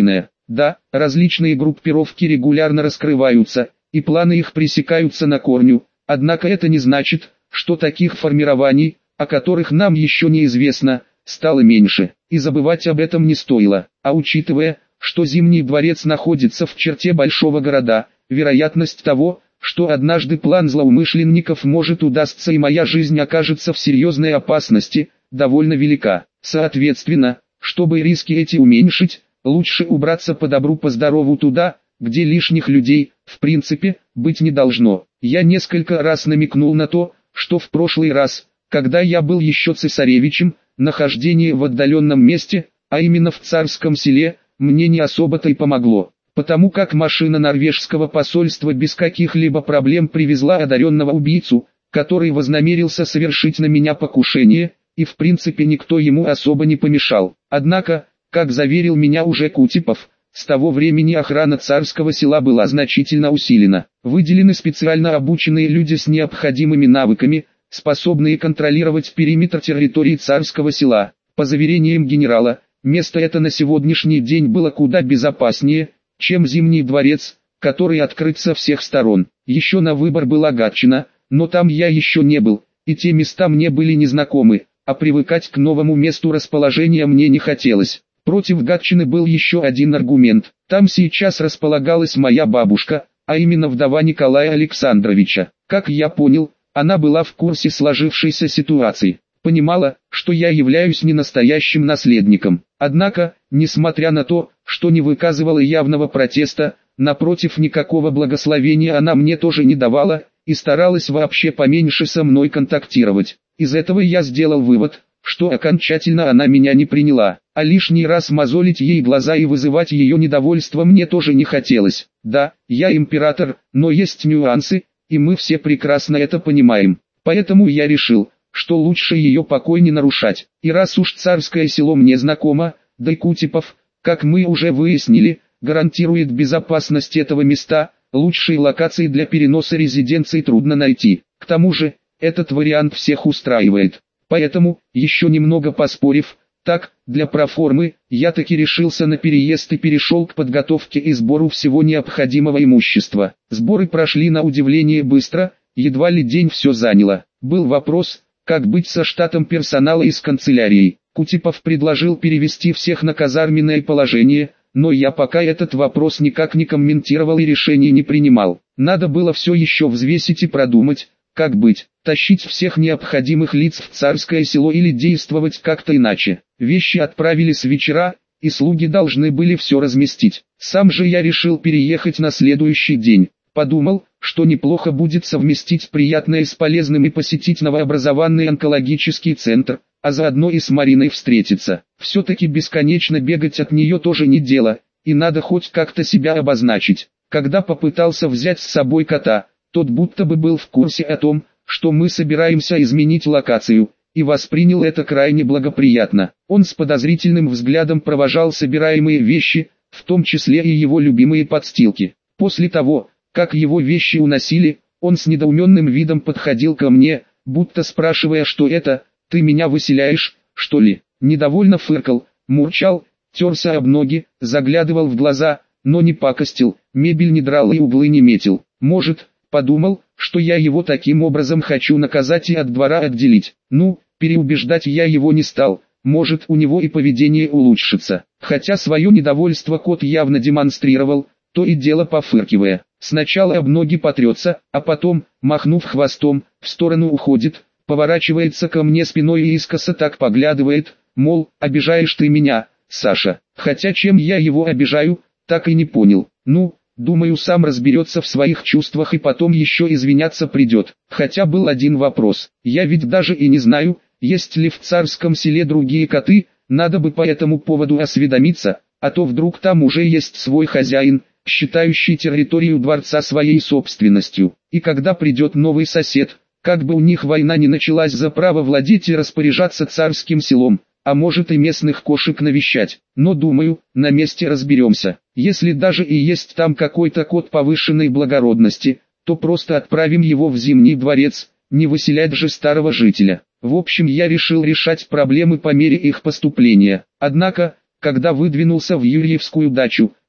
Да, различные группировки регулярно раскрываются, и планы их пресекаются на корню, однако это не значит, что таких формирований, о которых нам еще неизвестно, стало меньше, и забывать об этом не стоило. А учитывая, что Зимний дворец находится в черте большого города, вероятность того, что однажды план злоумышленников может удастся и моя жизнь окажется в серьезной опасности, довольно велика. Соответственно, чтобы риски эти уменьшить, лучше убраться по добру по здорову туда, где лишних людей, в принципе, быть не должно. Я несколько раз намекнул на то, что в прошлый раз, когда я был еще цесаревичем, нахождение в отдаленном месте, а именно в Царском селе, мне не особо-то и помогло, потому как машина норвежского посольства без каких-либо проблем привезла одаренного убийцу, который вознамерился совершить на меня покушение, и в принципе никто ему особо не помешал. Однако, как заверил меня уже Кутепов, с того времени охрана Царского села была значительно усилена. Выделены специально обученные люди с необходимыми навыками, способные контролировать периметр территории Царского села. По заверениям генерала, место это на сегодняшний день было куда безопаснее, чем Зимний дворец, который открыт со всех сторон. Еще на выбор была Гатчина, но там я еще не был, и те места мне были незнакомы, а привыкать к новому месту расположения мне не хотелось. Против Гатчины был еще один аргумент. Там сейчас располагалась моя бабушка, а именно вдова Николая Александровича. Как я понял, она была в курсе сложившейся ситуации. Понимала, что я являюсь не настоящим наследником. Однако, несмотря на то, что не выказывала явного протеста, напротив, никакого благословения она мне тоже не давала, и старалась вообще поменьше со мной контактировать. Из этого я сделал вывод, что окончательно она меня не приняла, а лишний раз мозолить ей глаза и вызывать ее недовольство мне тоже не хотелось. Да, я император, но есть нюансы, и мы все прекрасно это понимаем. Поэтому я решил, что лучше ее покой не нарушать. И раз уж Царское село мне знакомо, да и Кутепов, как мы уже выяснили, гарантирует безопасность этого места, лучшие локации для переноса резиденции трудно найти. К тому же, этот вариант всех устраивает. Поэтому, еще немного поспорив, так, для проформы, я таки решился на переезд и перешел к подготовке и сбору всего необходимого имущества. Сборы прошли на удивление быстро, едва ли день все заняло. Был вопрос, как быть со штатом персонала из канцелярии. Кутепов предложил перевести всех на казарменное положение, но я пока этот вопрос никак не комментировал и решений не принимал. Надо было все еще взвесить и продумать, как быть, тащить всех необходимых лиц в Царское село или действовать как-то иначе. Вещи отправили с вечера, и слуги должны были все разместить. Сам же я решил переехать на следующий день. Подумал, что неплохо будет совместить приятное с полезным и посетить новообразованный онкологический центр, а заодно и с Мариной встретиться. Все-таки бесконечно бегать от нее тоже не дело, и надо хоть как-то себя обозначить. Когда попытался взять с собой кота, тот будто бы был в курсе о том, что мы собираемся изменить локацию, и воспринял это крайне благоприятно. Он с подозрительным взглядом провожал собираемые вещи, в том числе и его любимые подстилки. После того, как его вещи уносили, он с недоуменным видом подходил ко мне, будто спрашивая, что это, ты меня выселяешь, что ли? Недовольно фыркал, мурчал, терся об ноги, заглядывал в глаза, но не пакостил, мебель не драл и углы не метил. Может, подумал, что я его таким образом хочу наказать и от двора отделить. Ну, переубеждать я его не стал, может у него и поведение улучшится. Хотя свое недовольство кот явно демонстрировал, то и дело пофыркивая. Сначала об ноги потрется, а потом, махнув хвостом, в сторону уходит, поворачивается ко мне спиной и искоса так поглядывает, мол, обижаешь ты меня, Саша. Хотя чем я его обижаю, так и не понял. Ну, думаю, сам разберется в своих чувствах и потом еще извиняться придет. Хотя был один вопрос, я ведь даже и не знаю, есть ли в Царском селе другие коты, надо бы по этому поводу осведомиться, а то вдруг там уже есть свой хозяин, считающий территорию дворца своей собственностью. И когда придет новый сосед, как бы у них война не началась за право владеть и распоряжаться Царским селом, а может и местных кошек навещать. Но думаю, на месте разберемся. Если даже и есть там какой-то кот повышенной благородности, то просто отправим его в Зимний дворец, не выселять же старого жителя. В общем, я решил решать проблемы по мере их поступления. Однако, когда выдвинулся в Юрьевскую дачу,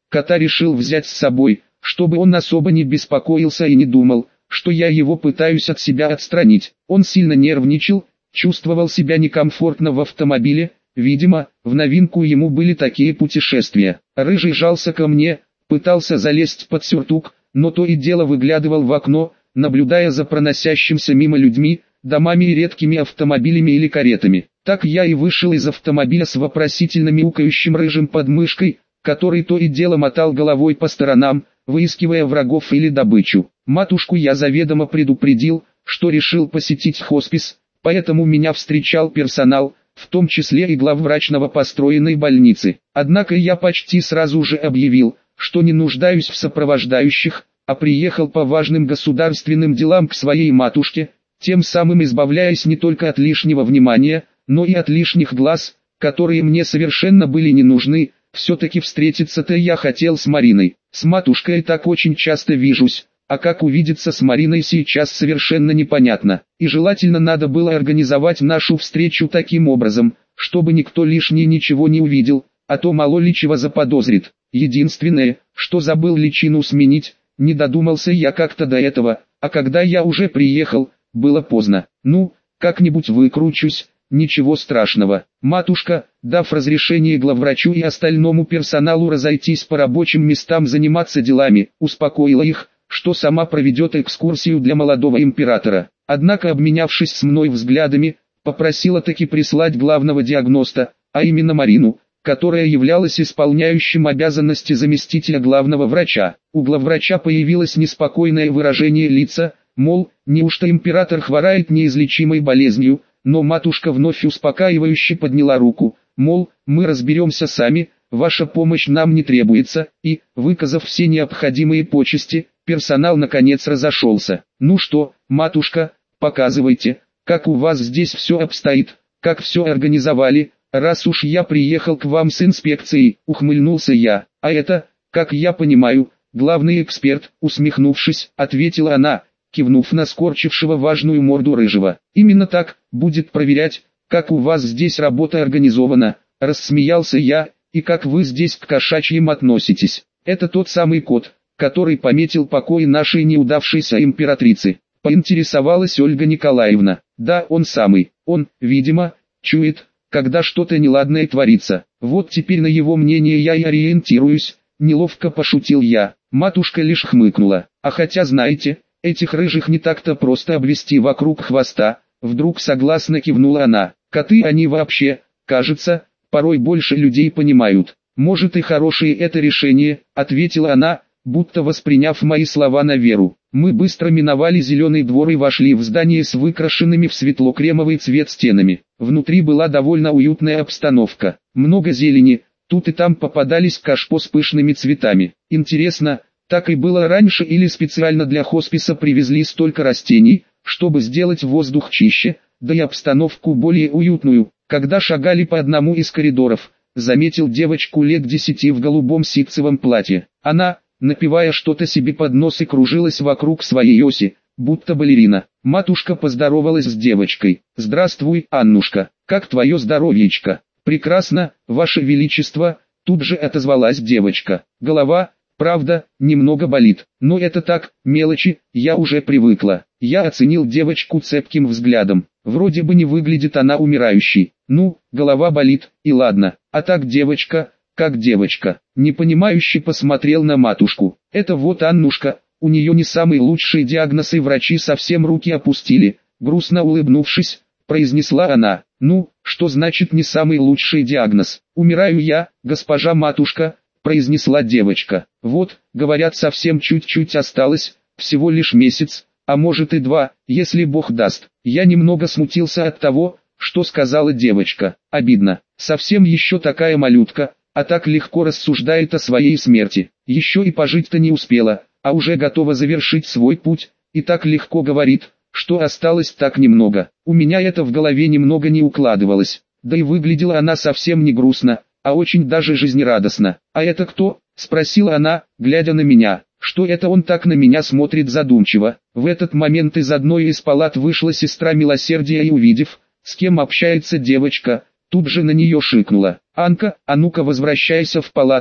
Кота решил взять с собой, чтобы он особо не беспокоился и не думал, что я его пытаюсь от себя отстранить. Он сильно нервничал, чувствовал себя некомфортно в автомобиле, видимо, в новинку ему были такие путешествия. Рыжий жался ко мне, пытался залезть под сюртук, но то и дело выглядывал в окно, наблюдая за проносящимся мимо людьми, домами и редкими автомобилями или каретами. Так я и вышел из автомобиля с вопросительно мяукающим рыжим под мышкой, который то и дело мотал головой по сторонам, выискивая врагов или добычу. Матушку я заведомо предупредил, что решил посетить хоспис, поэтому меня встречал персонал, в том числе и главврач новопостроенной больницы. Однако я почти сразу же объявил, что не нуждаюсь в сопровождающих, а приехал по важным государственным делам к своей матушке, тем самым избавляясь не только от лишнего внимания, но и от лишних глаз, которые мне совершенно были не нужны. Все-таки встретиться-то я хотел с Мариной. С матушкой так очень часто вижусь, а как увидеться с Мариной сейчас совершенно непонятно. И желательно надо было организовать нашу встречу таким образом, чтобы никто лишний ничего не увидел, а то мало ли чего заподозрит. Единственное, что забыл личину сменить, не додумался я как-то до этого, а когда я уже приехал, было поздно. Ну, как-нибудь выкручусь. Ничего страшного. Матушка, дав разрешение главврачу и остальному персоналу разойтись по рабочим местам заниматься делами, успокоила их, что сама проведет экскурсию для молодого императора. Однако, обменявшись с мной взглядами, попросила таки прислать главного диагноста, а именно Марину, которая являлась исполняющим обязанности заместителя главного врача. У главврача появилось неспокойное выражение лица, мол, неужто император хворает неизлечимой болезнью, но матушка вновь успокаивающе подняла руку, мол, мы разберемся сами, ваша помощь нам не требуется, и, выказав все необходимые почести, персонал наконец разошелся. Ну что, матушка, показывайте, как у вас здесь все обстоит, как все организовали, раз уж я приехал к вам с инспекцией, ухмыльнулся я, а это, как я понимаю, главный эксперт, усмехнувшись, ответила она, кивнув на скорчившего важную морду рыжего. Именно так, будет проверять, как у вас здесь работа организована, рассмеялся я, и как вы здесь к кошачьим относитесь. Это тот самый кот, который пометил покой нашей неудавшейся императрицы, поинтересовалась Ольга Николаевна. Да, он самый, он, видимо, чует, когда что-то неладное творится. Вот теперь на его мнение я и ориентируюсь, неловко пошутил я. Матушка лишь хмыкнула, а хотя знаете, этих рыжих не так-то просто обвести вокруг хвоста, вдруг согласно кивнула она. Коты они вообще, кажется, порой больше людей понимают. Может и хорошее это решение, ответила она, будто восприняв мои слова на веру. Мы быстро миновали зеленый двор и вошли в здание с выкрашенными в светло-кремовый цвет стенами. Внутри была довольно уютная обстановка. Много зелени, тут и там попадались кашпо с пышными цветами. Интересно, так и было раньше или специально для хосписа привезли столько растений, чтобы сделать воздух чище, да и обстановку более уютную. Когда шагали по одному из коридоров, заметил девочку лет 10 в голубом ситцевом платье. Она, напевая что-то себе под нос, и кружилась вокруг своей оси, будто балерина. Матушка поздоровалась с девочкой. «Здравствуй, Аннушка, как твое здоровьечко?» «Прекрасно, ваше величество», тут же отозвалась девочка. «Голова, правда, немного болит, но это так, мелочи, я уже привыкла». Я оценил девочку цепким взглядом. Вроде бы не выглядит она умирающей. Ну, голова болит, и ладно. А так девочка, как девочка. Непонимающе посмотрел на матушку. Это вот Аннушка, у нее не самый лучший диагноз, и врачи совсем руки опустили. Грустно улыбнувшись, произнесла она. Ну, что значит не самый лучший диагноз? Умираю я, госпожа матушка, произнесла девочка. Вот, говорят, совсем чуть-чуть осталось, всего лишь месяц, а может и 2, если Бог даст. Я немного смутился от того, что сказала девочка. Обидно, совсем еще такая малютка, а так легко рассуждает о своей смерти. Еще и пожить-то не успела, а уже готова завершить свой путь, и так легко говорит, что осталось так немного. У меня это в голове немного не укладывалось, да и выглядела она совсем не грустно, а очень даже жизнерадостно. «А это кто?» – спросила она, глядя на меня. Что это он так на меня смотрит задумчиво? В этот момент из одной из палат вышла сестра милосердия и, увидев, с кем общается девочка, тут же на нее шикнула. «Анка, а ну-ка возвращайся в палату,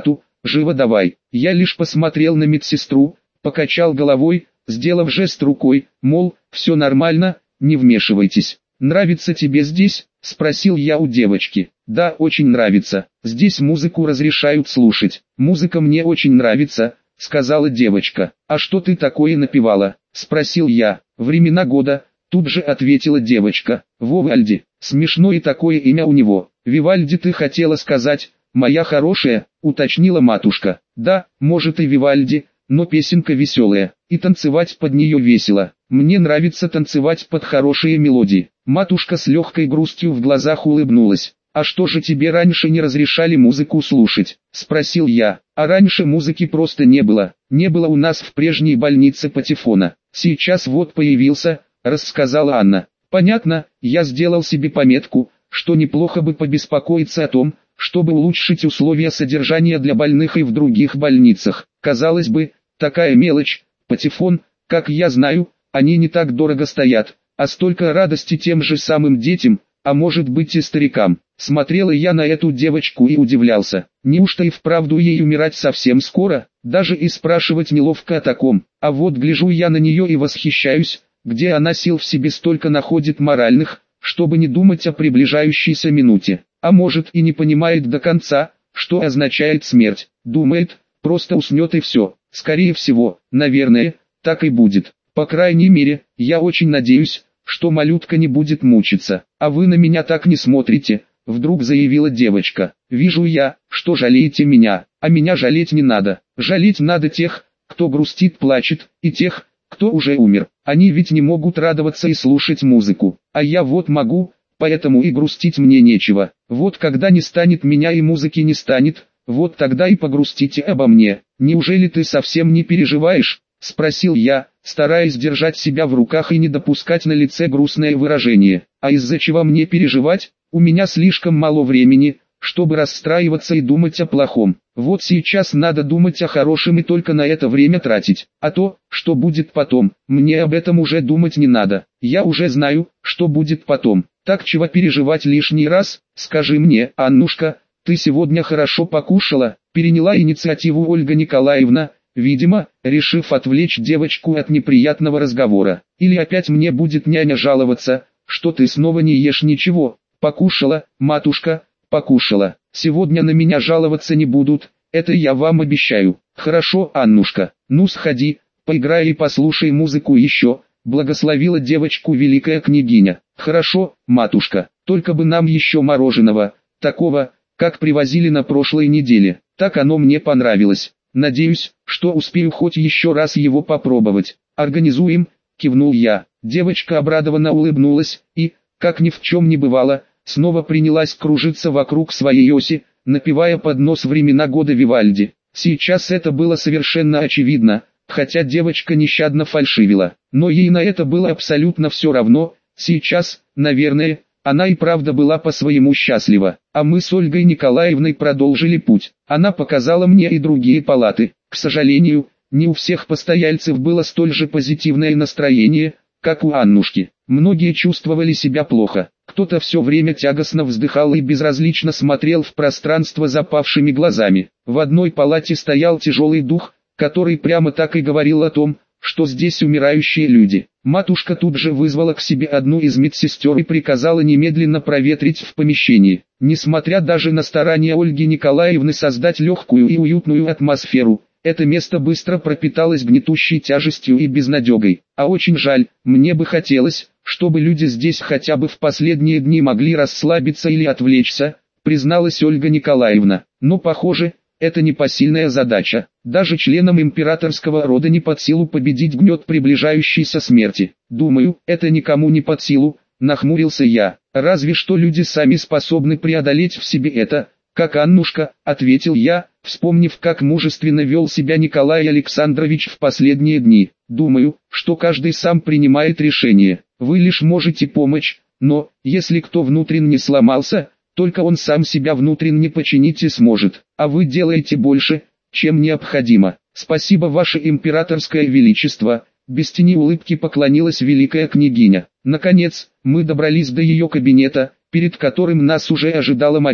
живо давай. Я лишь посмотрел на медсестру, покачал головой, сделав жест рукой, мол, все нормально, не вмешивайтесь. «Нравится тебе здесь?» – спросил я у девочки. «Да, очень нравится. Здесь музыку разрешают слушать». «Музыка мне очень нравится», – сказала девочка. «А что ты такое напевала?» – спросил я. «Времена года», – тут же ответила девочка. «Вивальди. Смешное такое имя у него». «Вивальди ты хотела сказать, моя хорошая?» – уточнила матушка. «Да, может и Вивальди, но песенка веселая, и танцевать под нее весело. Мне нравится танцевать под хорошие мелодии». Матушка с легкой грустью в глазах улыбнулась. «А что же тебе раньше не разрешали музыку слушать?» – спросил я. «А раньше музыки просто не было. Не было у нас в прежней больнице патефона. Сейчас вот появился», – рассказала Анна. «Понятно, я сделал себе пометку, что неплохо бы побеспокоиться о том, чтобы улучшить условия содержания для больных и в других больницах. Казалось бы, такая мелочь, патефон, как я знаю, они не так дорого стоят, а столько радости тем же самым детям, а может быть и старикам». Смотрела я на эту девочку и удивлялся. Неужто и вправду ей умирать совсем скоро? Даже и спрашивать неловко о таком. А вот гляжу я на нее и восхищаюсь, где она сил в себе столько находит моральных, чтобы не думать о приближающейся минуте. А может и не понимает до конца, что означает смерть. Думает, просто уснет и все. Скорее всего, наверное, так и будет. По крайней мере, я очень надеюсь, что малютка не будет мучиться. «А вы на меня так не смотрите», — вдруг заявила девочка. «Вижу я, что жалеете меня, а меня жалеть не надо. Жалеть надо тех, кто грустит, плачет, и тех, кто уже умер. Они ведь не могут радоваться и слушать музыку, а я вот могу, поэтому и грустить мне нечего. Вот когда не станет меня и музыки не станет, вот тогда и погрустите обо мне. Неужели ты совсем не переживаешь?» — спросил я, стараясь держать себя в руках и не допускать на лице грустное выражение. «А из-за чего мне переживать? У меня слишком мало времени, чтобы расстраиваться и думать о плохом. Вот сейчас надо думать о хорошем и только на это время тратить. А то, что будет потом, мне об этом уже думать не надо. Я уже знаю, что будет потом. Так чего переживать лишний раз? Скажи мне, Аннушка, ты сегодня хорошо покушала?» Переняла инициативу Ольга Николаевна, видимо, решив отвлечь девочку от неприятного разговора. «Или опять мне будет няня жаловаться, что ты снова не ешь ничего?» «Покушала, матушка, покушала. Сегодня на меня жаловаться не будут, это я вам обещаю». «Хорошо, Аннушка, ну сходи, поиграй и послушай музыку еще», благословила девочку великая княгиня. «Хорошо, матушка, только бы нам еще мороженого, такого, как привозили на прошлой неделе. Так оно мне понравилось. Надеюсь, что успею хоть еще раз его попробовать». «Организуем», кивнул я. Девочка обрадованно улыбнулась и, как ни в чем не бывало, снова принялась кружиться вокруг своей оси, напевая под нос времена года Вивальди. Сейчас это было совершенно очевидно, хотя девочка нещадно фальшивила, но ей на это было абсолютно все равно. Сейчас, наверное, она и правда была по-своему счастлива. А мы с Ольгой Николаевной продолжили путь. Она показала мне и другие палаты. К сожалению, не у всех постояльцев было столь же позитивное настроение, как у Аннушки. Многие чувствовали себя плохо. Кто-то все время тягостно вздыхал и безразлично смотрел в пространство запавшими глазами. В одной палате стоял тяжелый дух, который прямо так и говорил о том, что здесь умирающие люди. Матушка тут же вызвала к себе одну из медсестер и приказала немедленно проветрить в помещении. Несмотря даже на старания Ольги Николаевны создать легкую и уютную атмосферу, это место быстро пропиталось гнетущей тяжестью и безнадегой. А очень жаль, мне бы хотелось, чтобы люди здесь хотя бы в последние дни могли расслабиться или отвлечься, призналась Ольга Николаевна. Но похоже, это непосильная задача. Даже членам императорского рода не под силу победить гнет приближающейся смерти. Думаю, это никому не под силу, нахмурился я. Разве что люди сами способны преодолеть в себе это, как Аннушка, ответил я, вспомнив, как мужественно вел себя Николай Александрович в последние дни. Думаю, что каждый сам принимает решение. Вы лишь можете помочь, но, если кто внутренне сломался, только он сам себя внутренне починить и сможет, а вы делаете больше, чем необходимо. Спасибо, ваше императорское величество, без тени улыбки поклонилась великая княгиня. Наконец, мы добрались до ее кабинета, перед которым нас уже ожидала Марина.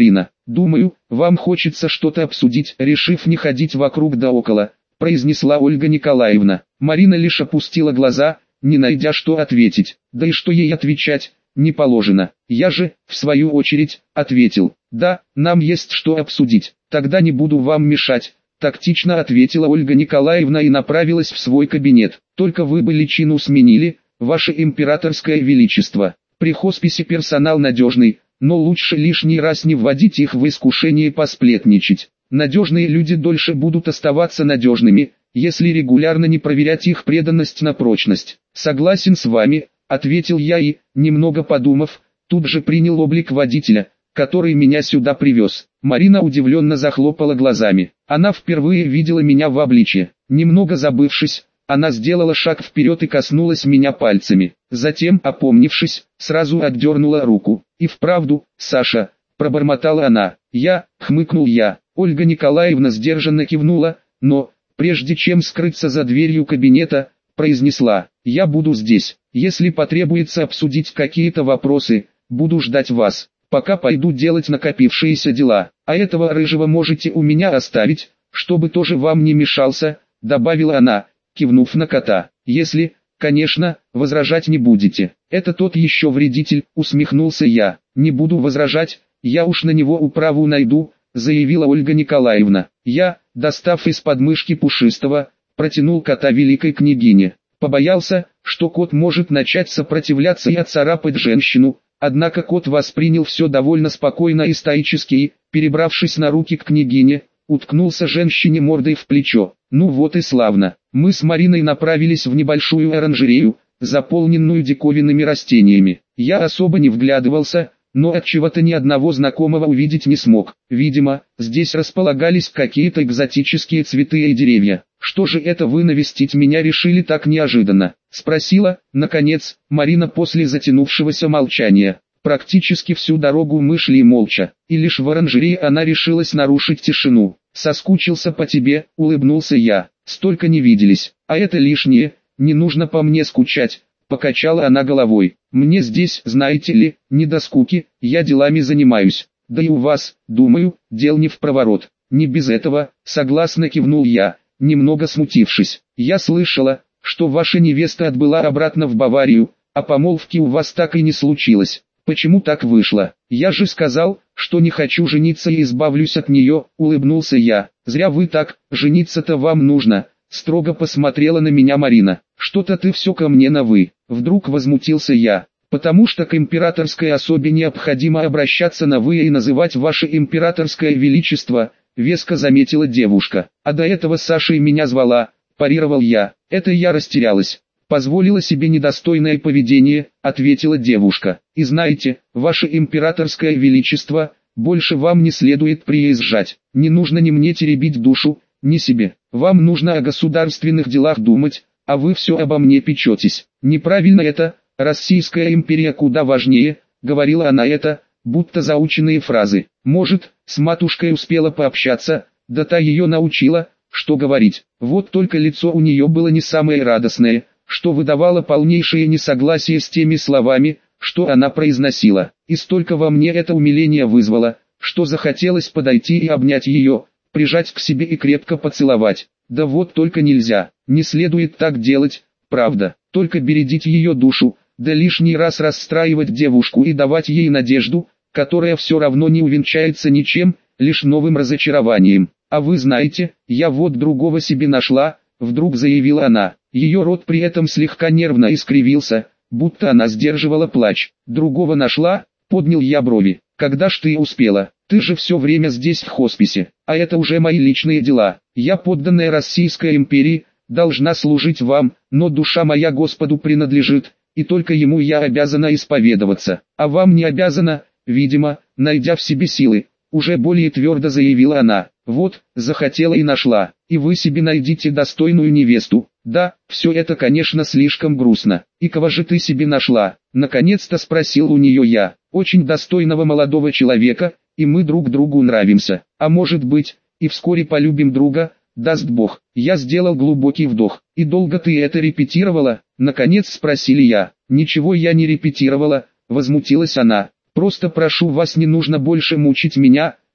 «Думаю, вам хочется что-то обсудить», решив не ходить вокруг да около, произнесла Ольга Николаевна. Марина лишь опустила глаза, не найдя что ответить. Да и что ей отвечать, не положено. Я же, в свою очередь, ответил: «Да, нам есть что обсудить». «Тогда не буду вам мешать», тактично ответила Ольга Николаевна и направилась в свой кабинет. «Только вы бы личину сменили, ваше императорское величество. При хосписе персонал надежный, но лучше лишний раз не вводить их в искушение посплетничать. Надежные люди дольше будут оставаться надежными, если регулярно не проверять их преданность на прочность». «Согласен с вами», ответил я и, немного подумав, тут же принял облик водителя, который меня сюда привез. Марина удивленно захлопала глазами. Она впервые видела меня в обличье. Немного забывшись, она сделала шаг вперед и коснулась меня пальцами. Затем, опомнившись, сразу отдернула руку. «И вправду, Саша», пробормотала она. Хмыкнул я. Ольга Николаевна сдержанно кивнула, но, прежде чем скрыться за дверью кабинета, произнесла: «Я буду здесь. Если потребуется обсудить какие-то вопросы, буду ждать вас. Пока пойду делать накопившиеся дела, а этого рыжего можете у меня оставить, чтобы тоже вам не мешался», добавила она, кивнув на кота. «Если, конечно, возражать не будете». «Это тот еще вредитель», усмехнулся я. «Не буду возражать, я уж на него управу найду», заявила Ольга Николаевна. Я, достав из подмышки пушистого, протянул кота великой княгине. Побоялся, что кот может начать сопротивляться и отцарапать женщину, однако кот воспринял все довольно спокойно и стоически и, перебравшись на руки к княгине, уткнулся женщине мордой в плечо. Ну вот и славно. Мы с Мариной направились в небольшую оранжерею, заполненную диковинными растениями. Я особо не вглядывался, но от чего-то ни одного знакомого увидеть не смог. Видимо, здесь располагались какие-то экзотические цветы и деревья. «Что же это вы навестить меня решили так неожиданно?» — спросила, наконец, Марина после затянувшегося молчания. Практически всю дорогу мы шли молча, и лишь в оранжерее она решилась нарушить тишину. «Соскучился по тебе», — улыбнулся я. «Столько не виделись, а это лишнее, не нужно по мне скучать», — покачала она головой. «Мне здесь, знаете ли, не до скуки, я делами занимаюсь. Да и у вас, думаю, дел не впроворот». «Не без этого», — согласно кивнул я, немного смутившись. «Я слышала, что ваша невеста отбыла обратно в Баварию, а помолвки у вас так и не случилось. Почему так вышло?» «Я же сказал, что не хочу жениться и избавлюсь от нее», — улыбнулся я. «Зря вы так, жениться-то вам нужно», — строго посмотрела на меня Марина. «Что-то ты все ко мне на «вы», — вдруг возмутился я. «Потому что к императорской особе необходимо обращаться на «вы» и называть ваше императорское величество», — веско заметила девушка. «А до этого Сашей меня звала», — парировал я. «Это я растерялась. Позволила себе недостойное поведение», — ответила девушка. «И знаете, ваше императорское величество, больше вам не следует приезжать. Не нужно ни мне теребить душу, ни себе. Вам нужно о государственных делах думать, а вы все обо мне печетесь. Неправильно это, Российская империя куда важнее», — говорила она это, будто заученные фразы. «Может, с матушкой успела пообщаться, да та ее научила, что говорить». Вот только лицо у нее было не самое радостное, что выдавало полнейшее несогласие с теми словами, что она произносила. И столько во мне это умиление вызвало, что захотелось подойти и обнять ее, прижать к себе и крепко поцеловать. Да вот только нельзя, не следует так делать, правда, только бередить ее душу, да лишний раз расстраивать девушку и давать ей надежду, которая все равно не увенчается ничем, лишь новым разочарованием. «А вы знаете, я вот другого себе нашла», — вдруг заявила она. Ее рот при этом слегка нервно искривился, будто она сдерживала плач. «Другого нашла?» — поднял я брови. «Когда ж ты успела? Ты же все время здесь в хосписе, а это уже мои личные дела. Я подданная Российской империи, должна служить вам, но душа моя Господу принадлежит, и только ему я обязана исповедоваться. А вам не обязана», видимо, найдя в себе силы, уже более твердо заявила она. «Вот, захотела и нашла, и вы себе найдите достойную невесту». «Да, все это, конечно, слишком грустно. И кого же ты себе нашла?» Наконец-то спросил у нее я. «Очень достойного молодого человека, и мы друг другу нравимся. А может быть, и вскоре полюбим друга, даст Бог». Я сделал глубокий вдох. «И долго ты это репетировала?» Наконец спросили я. «Ничего я не репетировала», возмутилась она. «Просто прошу вас, не нужно больше мучить меня»,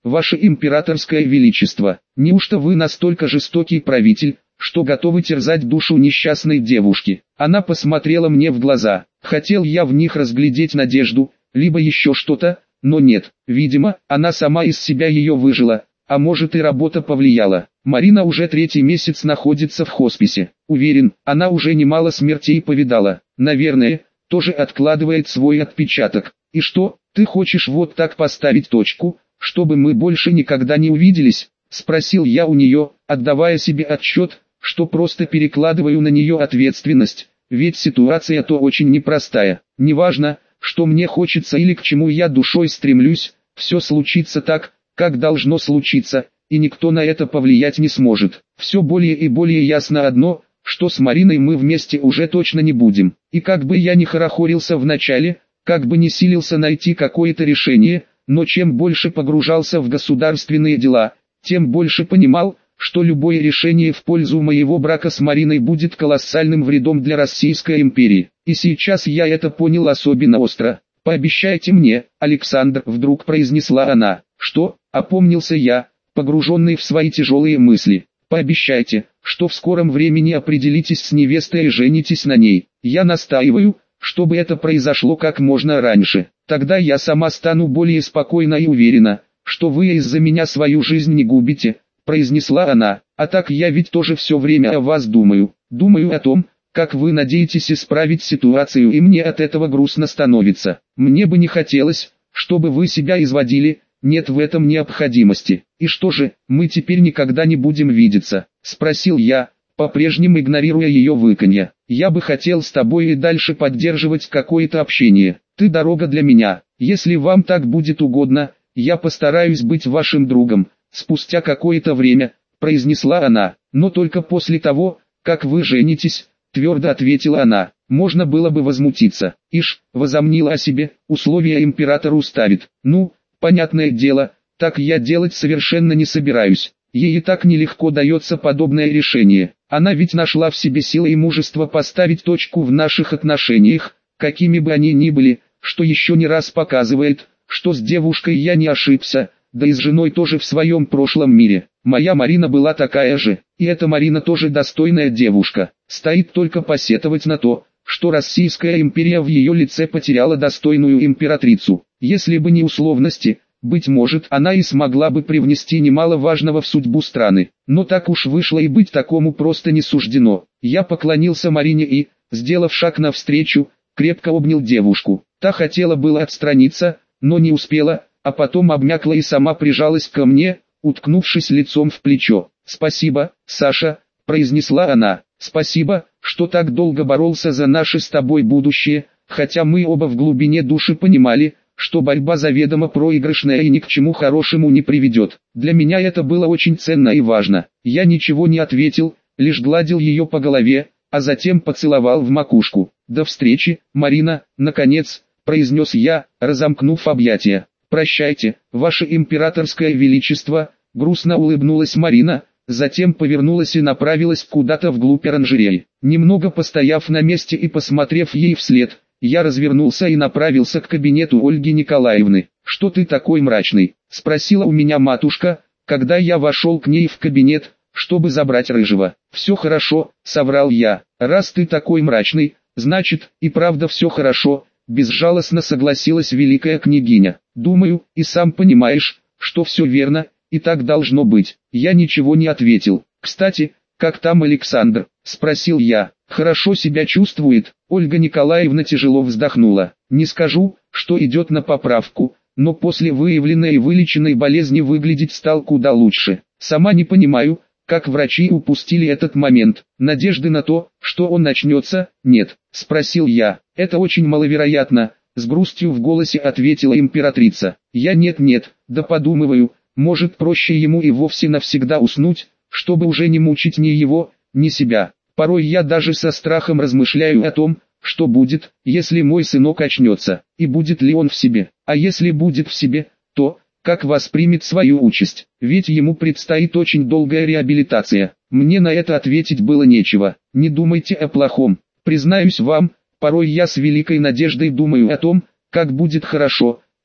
Ваше императорское величество, неужто вы настолько жестокий правитель, что готовы терзать душу несчастной девушки? Она посмотрела мне в глаза. Хотел я в них разглядеть надежду, либо еще что-то, но нет. Видимо, она сама из себя ее выжила, а может и работа повлияла. Марина уже 3-й месяц находится в хосписе. Уверен, она уже немало смертей повидала. Наверное, тоже откладывает свой отпечаток. И что, ты хочешь вот так поставить точку, чтобы мы больше никогда не увиделись? Спросил я у нее, отдавая себе отчет, что просто перекладываю на нее ответственность, ведь ситуация то очень непростая. Неважно, что мне хочется или к чему я душой стремлюсь, все случится так, как должно случиться, и никто на это повлиять не сможет. Все более и более ясно одно, что с Мариной мы вместе уже точно не будем. И как бы я ни хорохорился вначале, как бы ни силился найти какое-то решение, но чем больше погружался в государственные дела, тем больше понимал, что любое решение в пользу моего брака с Мариной будет колоссальным вредом для Российской империи. И сейчас я это понял особенно остро. «Пообещайте мне, Александр», — вдруг произнесла она. «Что?» — опомнился я, погруженный в свои тяжелые мысли. «Пообещайте, что в скором времени определитесь с невестой и женитесь на ней. Я настаиваю, чтобы это произошло как можно раньше. Тогда я сама стану более спокойна и уверена, что вы из-за меня свою жизнь не губите», — произнесла она. «А так я ведь тоже все время о вас думаю. Думаю о том, как вы надеетесь исправить ситуацию, и мне от этого грустно становится. Мне бы не хотелось, чтобы вы себя изводили, нет в этом необходимости». «И что же, мы теперь никогда не будем видеться?» — спросил я, по-прежнему игнорируя ее выканье. «Я бы хотел с тобой и дальше поддерживать какое-то общение. Ты дорога для меня. Если вам так будет угодно, я постараюсь быть вашим другом», — спустя какое-то время произнесла она. «Но только после того, как вы женитесь», — твердо ответила она. Можно было бы возмутиться. Ишь, возомнила о себе, условия императору ставит. Ну, понятное дело, так я делать совершенно не собираюсь. Ей и так нелегко дается подобное решение. Она ведь нашла в себе силы и мужество поставить точку в наших отношениях, какими бы они ни были, что еще не раз показывает, что с девушкой я не ошибся, да и с женой тоже в своем прошлом мире. Моя Марина была такая же, и эта Марина тоже достойная девушка. Стоит только посетовать на то, что Российская империя в ее лице потеряла достойную императрицу. Если бы не условности, быть может, она и смогла бы привнести немало важного в судьбу страны. Но так уж вышло, и быть такому просто не суждено. Я поклонился Марине и, сделав шаг навстречу, крепко обнял девушку. Та хотела было отстраниться, но не успела, а потом обмякла и сама прижалась ко мне, уткнувшись лицом в плечо. «Спасибо, Саша», — произнесла она. «Спасибо, что так долго боролся за наше с тобой будущее, хотя мы оба в глубине души понимали, что борьба заведомо проигрышная и ни к чему хорошему не приведет. Для меня это было очень ценно и важно». Я ничего не ответил, лишь гладил ее по голове, а затем поцеловал в макушку. «До встречи, Марина», — наконец, произнес я, разомкнув объятия. «Прощайте, ваше императорское величество», — грустно улыбнулась Марина, затем повернулась и направилась куда-то вглубь оранжереи. Немного постояв на месте и посмотрев ей вслед, я развернулся и направился к кабинету Ольги Николаевны. «Что ты такой мрачный?» — спросила у меня матушка, когда я вошел к ней в кабинет, чтобы забрать рыжего. «Все хорошо», — соврал я. «Раз ты такой мрачный, значит, и правда все хорошо», — безжалостно согласилась великая княгиня. «Думаю, и сам понимаешь, что все верно, и так должно быть». Я ничего не ответил. «Кстати, как там Александр?» — спросил я. «Хорошо себя чувствует?» Ольга Николаевна тяжело вздохнула. «Не скажу, что идет на поправку, но после выявленной и вылеченной болезни выглядеть стал куда лучше. Сама не понимаю, как врачи упустили этот момент. Надежды на то, что он начнется, нет?» — спросил я. «Это очень маловероятно», — с грустью в голосе ответила императрица. «Я нет-нет, да подумываю, может проще ему и вовсе навсегда уснуть, чтобы уже не мучить ни его, ни себя. Порой я даже со страхом размышляю о том, что будет, если мой сынок очнется, и будет ли он в себе. А если будет в себе, то, как воспримет свою участь, ведь ему предстоит очень долгая реабилитация». Мне на это ответить было нечего. «Не думайте о плохом. Признаюсь вам, порой я с великой надеждой думаю о том, как будет хорошо,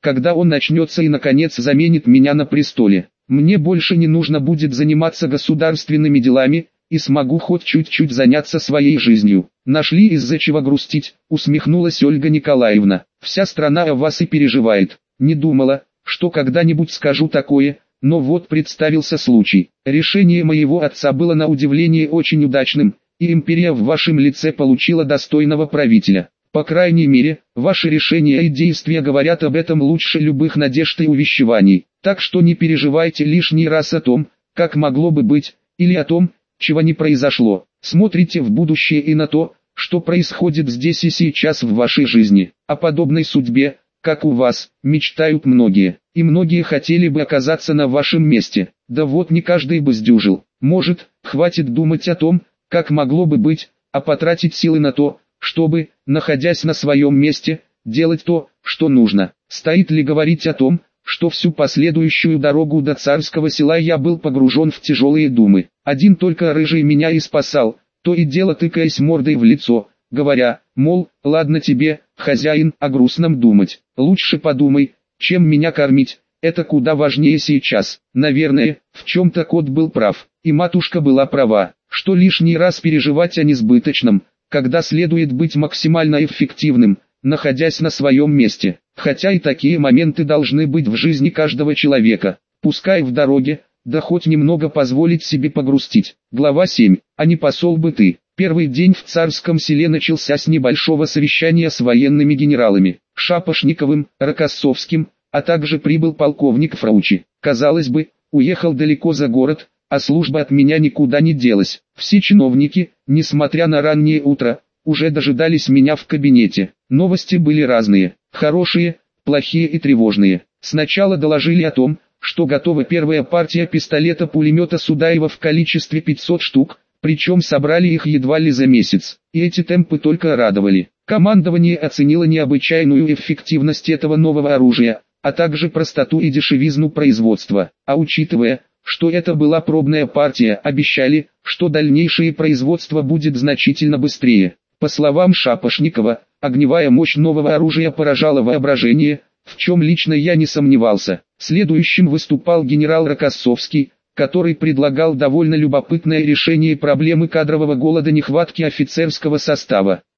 когда он начнется и наконец заменит меня на престоле. Мне больше не нужно будет заниматься государственными делами, и смогу хоть чуть-чуть заняться своей жизнью. Нашли из-за чего грустить, усмехнулась Ольга Николаевна. Вся страна о вас и переживает. Не думала, что когда-нибудь скажу такое, но вот представился случай. Решение моего отца было на удивление очень удачным, и империя в вашем лице получила достойного правителя. По крайней мере, ваши решения и действия говорят об этом лучше любых надежд и увещеваний. Так что не переживайте лишний раз о том, как могло бы быть, или о том, чего не произошло. Смотрите в будущее и на то, что происходит здесь и сейчас в вашей жизни. О подобной судьбе, как у вас, мечтают многие, и многие хотели бы оказаться на вашем месте. Да вот не каждый бы сдюжил. Может, хватит думать о том, как могло бы быть, а потратить силы на то, чтобы, находясь на своем месте, делать то, что нужно. Стоит ли говорить о том, что всю последующую дорогу до царского села я был погружен в тяжелые думы. Один только рыжий меня и спасал, то и дело тыкаясь мордой в лицо, говоря, мол, ладно тебе, хозяин, о грустном думать, лучше подумай, чем меня кормить, это куда важнее сейчас. Наверное, в чем-то кот был прав, и матушка была права, что лишний раз переживать о несбыточном, когда следует быть максимально эффективным, находясь на своем месте. Хотя и такие моменты должны быть в жизни каждого человека, пускай в дороге, да хоть немного позволить себе погрустить. Глава 7. А не посол бы ты. Первый день в царском селе начался с небольшого совещания с военными генералами, Шапошниковым, Рокоссовским, а также прибыл полковник Фраучи. Казалось бы, уехал далеко за город, а служба от меня никуда не делась. Все чиновники, несмотря на раннее утро, уже дожидались меня в кабинете. Новости были разные, хорошие, плохие и тревожные. Сначала доложили о том, что готова первая партия пистолета-пулемета Судаева в количестве 500 штук, причем собрали их едва ли за месяц. И эти темпы только радовали. Командование оценило необычайную эффективность этого нового оружия, а также простоту и дешевизну производства. А учитывая, что это была пробная партия, обещали, что дальнейшее производство будет значительно быстрее. По словам Шапошникова, огневая мощь нового оружия поражала воображение, в чем лично я не сомневался. Следующим выступал генерал Рокоссовский, который предлагал довольно любопытное решение проблемы кадрового голода, нехватки офицерского состава.